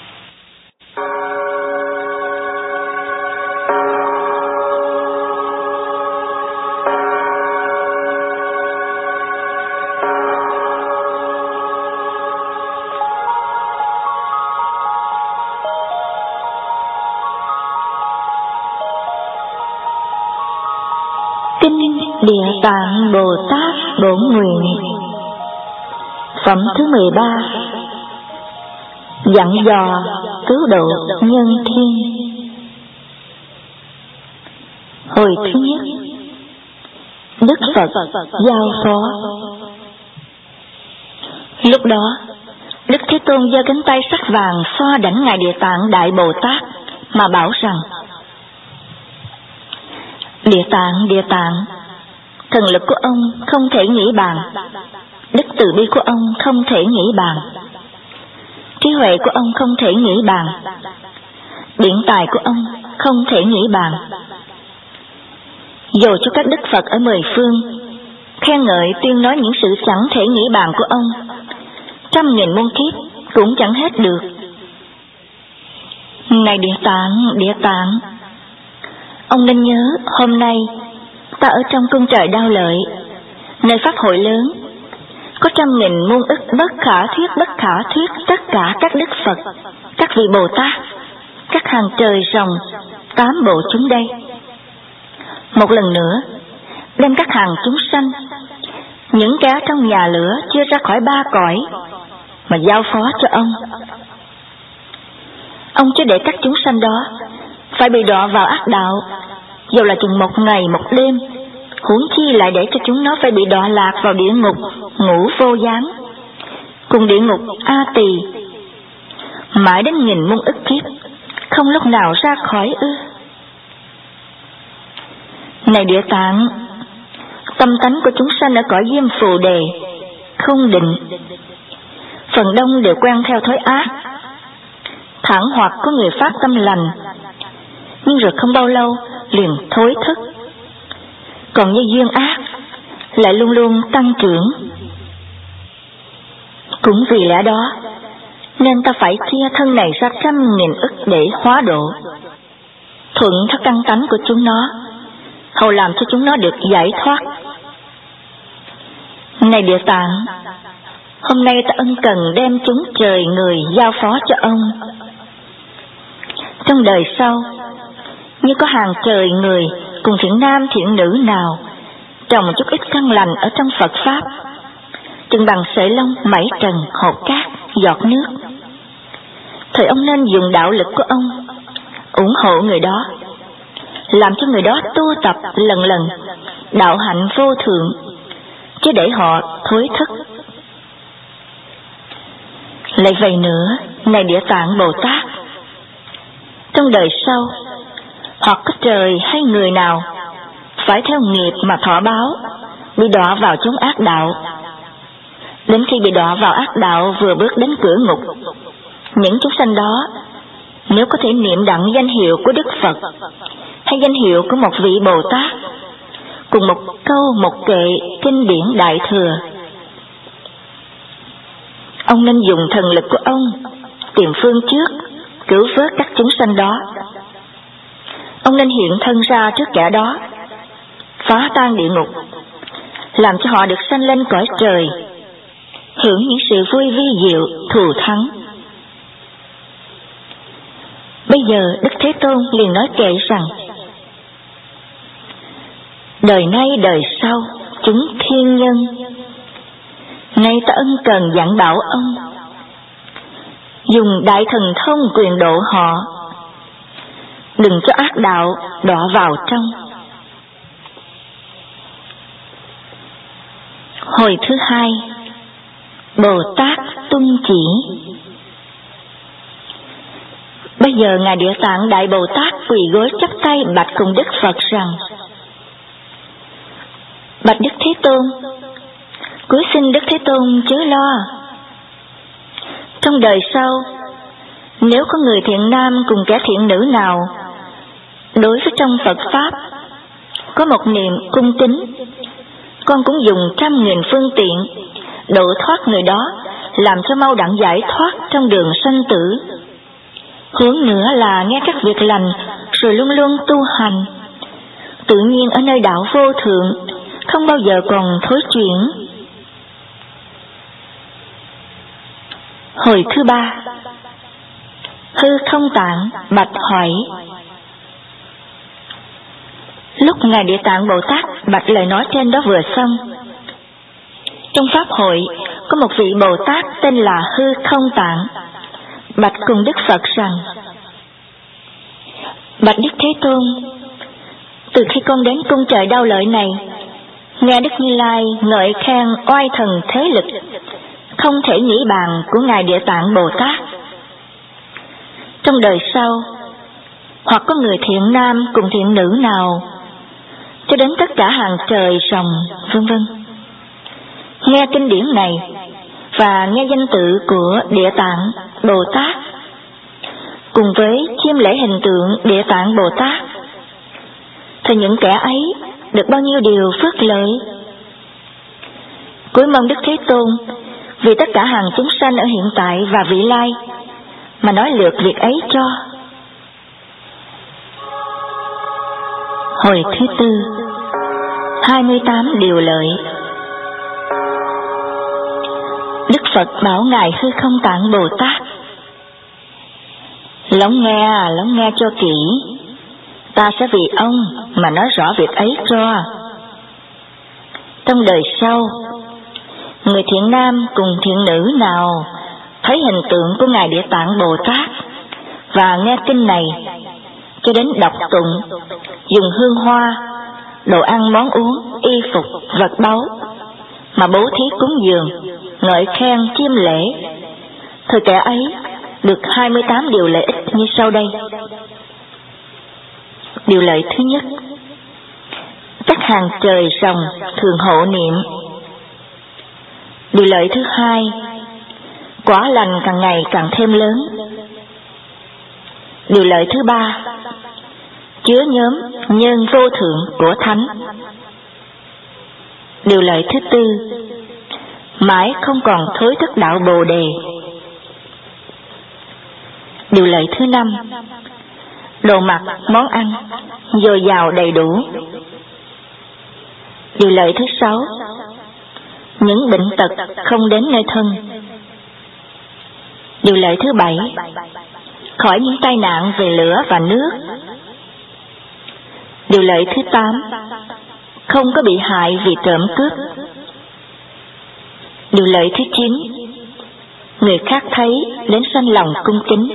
Speaker 1: Kinh Địa Tạng Bồ Tát Bổn Nguyện, phẩm thứ mười ba, dặn dò cứu độ nhân thiên. Hồi thứ nhất, Đức Phật giao phó. Lúc đó, Đức Thế Tôn giơ cánh tay sắc vàng xoa đảnh Ngài Địa Tạng Đại Bồ Tát mà bảo rằng: Địa Tạng, Địa Tạng, thần lực của ông không thể nghĩ bàn, đức từ bi của ông không thể nghĩ bàn, trí huệ của ông không thể nghĩ bàn, điển tài của ông không thể nghĩ bàn. Dù cho các đức Phật ở mười phương khen ngợi tuyên nói những sự chẳng thể nghĩ bàn của ông, trăm nghìn muôn kiếp cũng chẳng hết được. Này Địa Tạng, Địa Tạng, ông nên nhớ hôm nay ta ở trong cung trời Đao Lợi, nơi pháp hội lớn, có trăm nghìn muôn ức bất khả thuyết bất khả thuyết tất cả các đức Phật, các vị Bồ Tát, các hàng trời rồng, tám bộ chúng đây. Một lần nữa, đem các hàng chúng sanh, những kẻ trong nhà lửa chưa ra khỏi ba cõi, mà giao phó cho ông. Ông chứ để các chúng sanh đó phải bị đọa vào ác đạo, dù là chừng một ngày một đêm, huống chi lại để cho chúng nó phải bị đọa lạc vào địa ngục ngũ vô gián, cùng địa ngục A Tỳ, mãi đến nghìn muôn ức kiếp, không lúc nào ra khỏi ư? Này Địa Tạng, tâm tánh của chúng sanh ở cõi Diêm Phù Đề không định, phần đông đều quen theo thói ác. Thẳng hoặc có người phát tâm lành, nhưng rồi không bao lâu liền thối thức. Còn như duyên ác lại luôn luôn tăng trưởng. Cũng vì lẽ đó nên ta phải chia thân này ra trăm nghìn ức để hóa độ, thuận theo căn tánh của chúng nó, hầu làm cho chúng nó được giải thoát. Này Địa Tạng, hôm nay ta ân cần đem chúng trời người giao phó cho ông. Trong đời sau, như có hàng trời người cùng thiện nam thiện nữ nào trồng chút ít căn lành ở trong Phật Pháp, chừng bằng sợi lông mảy trần hột cát giọt nước, thời ông nên dùng đạo lực của ông ủng hộ người đó, làm cho người đó tu tập lần lần đạo hạnh vô thượng, chứ để họ thối thức. Lại vậy nữa, này Địa Tạng Bồ Tát, trong đời sau, hoặc có trời hay người nào phải theo nghiệp mà thọ báo, bị đọa vào chốn ác đạo. Đến khi bị đọa vào ác đạo vừa bước đến cửa ngục, những chúng sanh đó nếu có thể niệm đặng danh hiệu của Đức Phật hay danh hiệu của một vị Bồ Tát, cùng một câu một kệ kinh điển Đại Thừa, ông nên dùng thần lực của ông tìm phương trước cứu vớt các chúng sanh đó. Ông nên hiện thân ra trước kẻ đó, phá tan địa ngục, làm cho họ được sanh lên cõi trời, hưởng những sự vui vi diệu thù thắng Bây giờ Đức Thế Tôn liền nói kệ rằng: đời nay đời sau chúng thiên nhân, nay ta ân cần dặn bảo ông, dùng đại thần thông quyền độ họ, đừng cho ác đạo đọa vào trong. Hồi thứ hai, Bồ Tát tuân chỉ. Bây giờ Ngài Địa Tạng Đại Bồ Tát quỳ gối chắp tay bạch cùng Đức Phật rằng: bạch Đức Thế Tôn, cúi xin Đức Thế Tôn chớ lo. Trong đời sau, nếu có người thiện nam cùng kẻ thiện nữ nào đối với trong Phật Pháp có một niềm cung tín, con cũng dùng trăm nghìn phương tiện độ thoát người đó, làm cho mau đặng giải thoát trong đường sanh tử. Huống nữa là nghe các việc lành rồi luôn luôn tu hành, tự nhiên ở nơi đạo vô thượng không bao giờ còn thối chuyển. Hồi thứ ba, Hư Không Tạng bạch hỏi. Lúc Ngài Địa Tạng Bồ Tát bạch lời nói trên đó vừa xong, trong pháp hội có một vị Bồ Tát tên là Hư Không Tạng bạch cùng Đức Phật rằng: bạch Đức Thế Tôn, từ khi con đến cung trời Đau Lợi này, nghe Đức Như Lai ngợi khen oai thần thế lực không thể nghĩ bàn của Ngài Địa Tạng Bồ Tát. Trong đời sau, hoặc có người thiện nam cùng thiện nữ nào, cho đến tất cả hàng trời rồng vân vân, nghe kinh điển này và nghe danh tự của Địa Tạng Bồ Tát, cùng với chiêm lễ hình tượng Địa Tạng Bồ Tát, thì những kẻ ấy được bao nhiêu điều phước lợi. Cúi mong Đức Thế Tôn vì tất cả hàng chúng sanh ở hiện tại và vị lai mà nói lượt việc ấy cho. Hồi thứ tư, hai mươi tám điều lợi. Đức Phật bảo Ngài Hư Không Tạng Bồ Tát: lắng nghe, lắng nghe cho kỹ, ta sẽ vì ông mà nói rõ việc ấy cho. Trong đời sau, người thiện nam cùng thiện nữ nào thấy hình tượng của Ngài Địa Tạng Bồ Tát và nghe kinh này, cho đến đọc tụng, dùng hương hoa, đồ ăn món uống, y phục, vật báu mà bố thí cúng dường, ngợi khen chiêm lễ, thì kẻ ấy được hai mươi tám điều lợi ích như sau đây. Điều lợi thứ nhất, các hàng trời rồng thường hộ niệm. Điều lợi thứ hai, quả lành càng ngày càng thêm lớn. Điều lợi thứ ba, chứa nhóm nhân vô thượng của Thánh. Điều lợi thứ tư, mãi không còn thối thức đạo Bồ Đề. Điều lợi thứ năm, đồ mặc, món ăn dồi dào đầy đủ. Điều lợi thứ sáu, những bệnh tật không đến nơi thân. Điều lợi thứ bảy, khỏi những tai nạn về lửa và nước. Điều lợi thứ tám, không có bị hại vì trộm cướp. Điều lợi thứ chín, người khác thấy đến sanh lòng cung kính.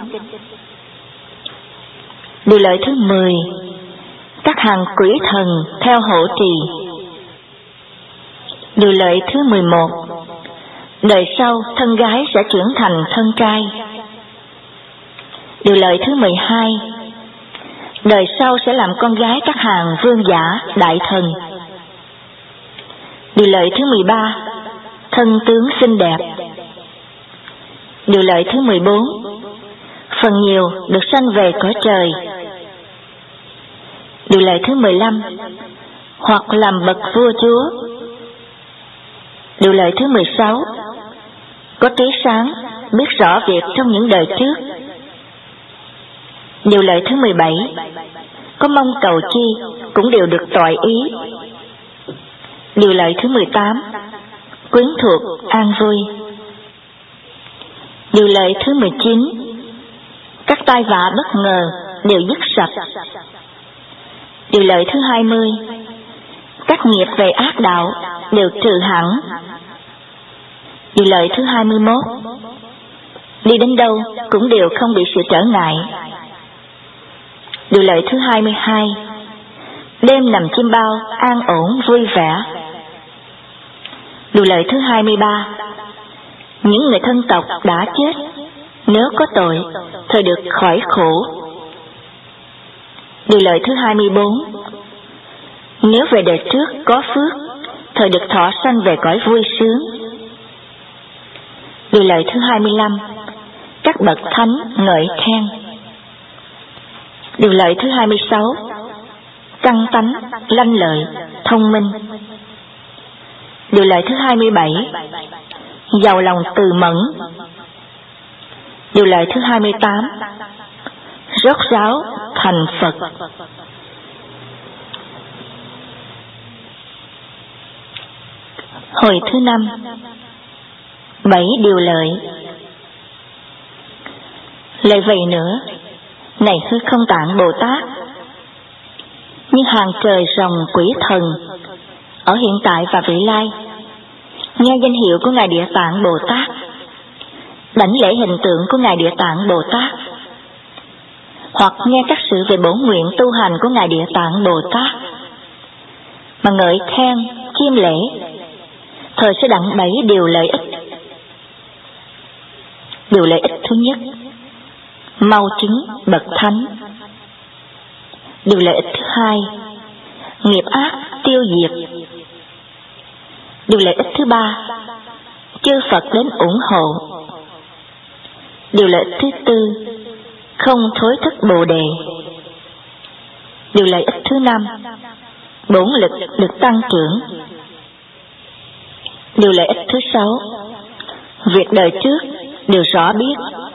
Speaker 1: Điều lợi thứ mười, các hàng quỷ thần theo hộ trì. Điều lợi thứ mười một, đời sau thân gái sẽ chuyển thành thân trai. Điều lợi thứ mười hai, đời sau sẽ làm con gái các hàng vương giả, đại thần. Điều lợi thứ mười ba, thân tướng xinh đẹp. Điều lợi thứ mười bốn, phần nhiều được sanh về cõi trời. Điều lợi thứ mười lăm, hoặc làm bậc vua chúa. Điều lợi thứ mười sáu, có trí sáng, biết rõ việc trong những đời trước. Điều lợi thứ mười bảy, có mong cầu chi cũng đều được toại ý. Điều lợi thứ mười tám, quyến thuộc an vui. Điều lợi thứ mười chín, các tai vạ bất ngờ đều dứt sạch. Điều lợi thứ hai mươi, các nghiệp về ác đạo đều trừ hẳn. Điều lợi thứ hai mươi mốt, đi đến đâu cũng đều không bị sự trở ngại. Điều lợi thứ hai mươi hai, đêm nằm chim bao an ổn vui vẻ. Điều lợi thứ hai mươi ba, những người thân tộc đã chết, nếu có tội thời được khỏi khổ. Điều lợi thứ hai mươi bốn, nếu về đời trước có phước, thời được thọ sanh về cõi vui sướng. Điều lợi thứ hai mươi lăm, các bậc thánh ngợi khen. Điều lợi thứ hai mươi sáu, căn tánh, lanh lợi, thông minh. Điều lợi thứ hai mươi bảy, giàu lòng từ mẫn. Điều lợi thứ hai mươi tám, rốt ráo thành Phật. Hồi thứ năm, bảy điều lợi. Lại vậy nữa, này hư không tạng Bồ Tát, như hàng trời rồng quỷ thần ở hiện tại và vị lai, nghe danh hiệu của ngài Địa Tạng Bồ Tát, đảnh lễ hình tượng của ngài Địa Tạng Bồ Tát, hoặc nghe các sự về bổn nguyện tu hành của ngài Địa Tạng Bồ Tát mà ngợi khen chiêm lễ, thời sẽ đặng bảy điều lợi ích. Điều lợi ích thứ nhất, mau chứng bậc thánh. Điều lợi ích thứ hai, nghiệp ác tiêu diệt. Điều lợi ích thứ ba, chư Phật đến ủng hộ. Điều lợi ích thứ tư, không thối thức Bồ đề. Điều lợi ích thứ năm, bổn lực được tăng trưởng. Điều lợi ích thứ sáu, việc đời trước đều rõ biết.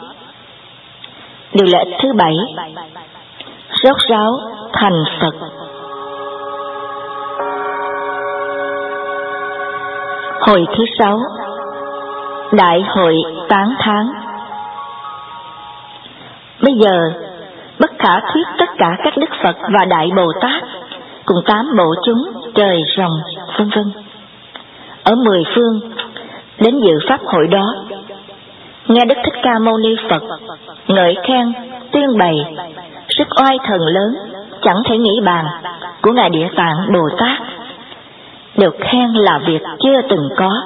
Speaker 1: Điều lợi ích thứ bảy, rốt ráo thành Phật. Hồi thứ sáu, đại hội tán thán. Bây giờ bất khả thuyết tất cả các đức Phật và đại Bồ Tát cùng tám bộ chúng trời rồng vân vân ở mười phương đến dự pháp hội đó, nghe Đức Thích Ca Mâu Ni Phật ngợi khen tuyên bày sức oai thần lớn chẳng thể nghĩ bàn của ngài Địa Tạng Bồ Tát, đều khen là việc chưa từng có.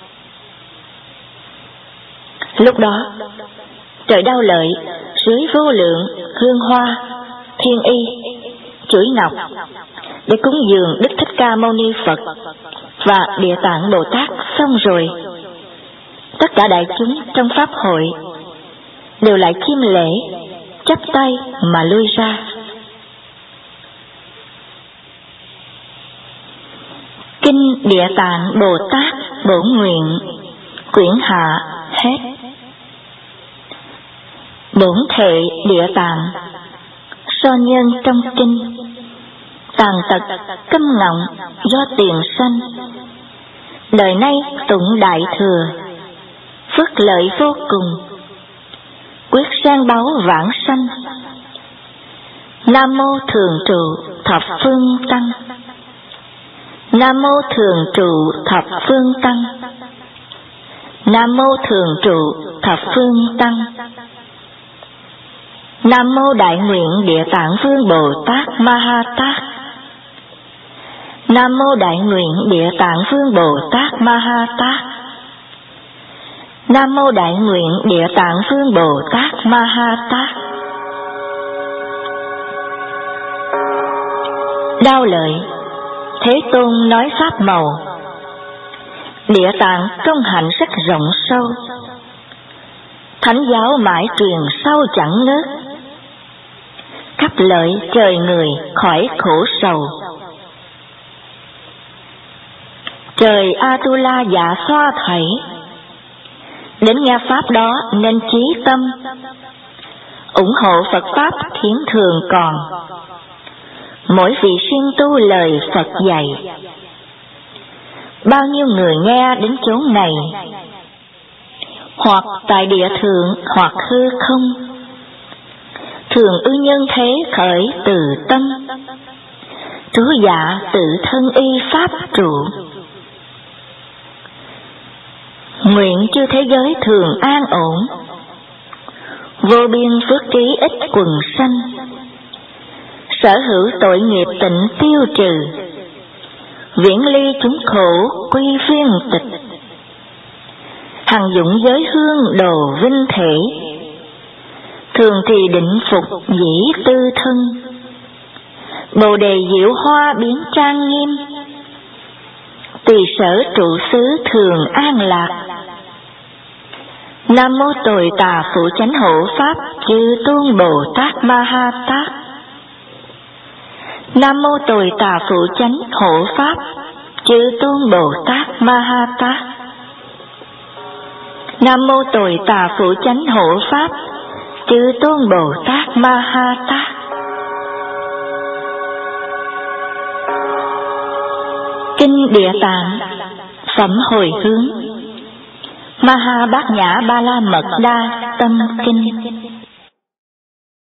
Speaker 1: Lúc đó trời Đao Lợi dưới vô lượng hương hoa thiên y chuỗi ngọc để cúng dường Đức Thích Ca Mâu Ni Phật và Địa Tạng Bồ Tát xong rồi, tất cả đại chúng trong pháp hội đều lại chiêm lễ, chắp tay mà lui ra. Kinh Địa Tạng Bồ Tát Bổn Nguyện quyển hạ hết. Bổn thệ Địa Tạng so nhân trong kinh, tàn tật câm ngọng do tiền sanh, đời nay tụng đại thừa, phước lợi vô cùng, quyết sang báu vãng sanh. Nam mô thường trụ thập phương tăng. Nam mô thường trụ thập phương tăng. Nam mô thường trụ thập phương tăng. Nam mô đại nguyện Địa Tạng Vương Bồ Tát Ma Ha Tát. Nam mô đại nguyện Địa Tạng Vương Bồ Tát Ma Ha Tát. Nam mô đại nguyện Địa Tạng Vương Bồ Tát Ma Ha Tát. Đao Lợi Thế Tôn nói pháp màu. Địa Tạng công hạnh rất rộng sâu, thánh giáo mãi truyền sau chẳng ngớt, khắp lợi trời người khỏi khổ sầu. Trời Atula dạ xoa thảy, đến nghe pháp đó nên chí tâm, ủng hộ Phật pháp thiển thường còn, mỗi vị siêng tu lời Phật dạy. Bao nhiêu người nghe đến chốn này, hoặc tại địa thượng hoặc hư không, thường ư nhân thế khởi từ tâm, trú dạ tự thân y pháp trụ. Nguyện chư thế giới thường an ổn, vô biên phước trí ích quần sanh, sở hữu tội nghiệp tịnh tiêu trừ, viễn ly chúng khổ quy viên tịch. Hằng dụng giới hương đồ vinh thể, thường trì định phục dĩ tư thân. Bồ đề diệu hoa biến trang nghiêm, tỳ sở trụ xứ thường an lạc. Nam mô Tồi Tà Phụ Chánh Hộ Pháp Chư Tôn Bồ Tát Ma Ha Tát. Nam mô Tồi Tà Phụ Chánh Hộ Pháp Chư Tôn Bồ Tát Ma Ha Tát. Nam mô Tồi Tà Phụ Chánh Hộ Pháp Chư Tôn Bồ Tát Ma Ha Tát. Kinh Địa Tạng Phẩm Hồi Hướng, Ma Ha Bát Nhã Ba La Mật Đa Tâm Kinh.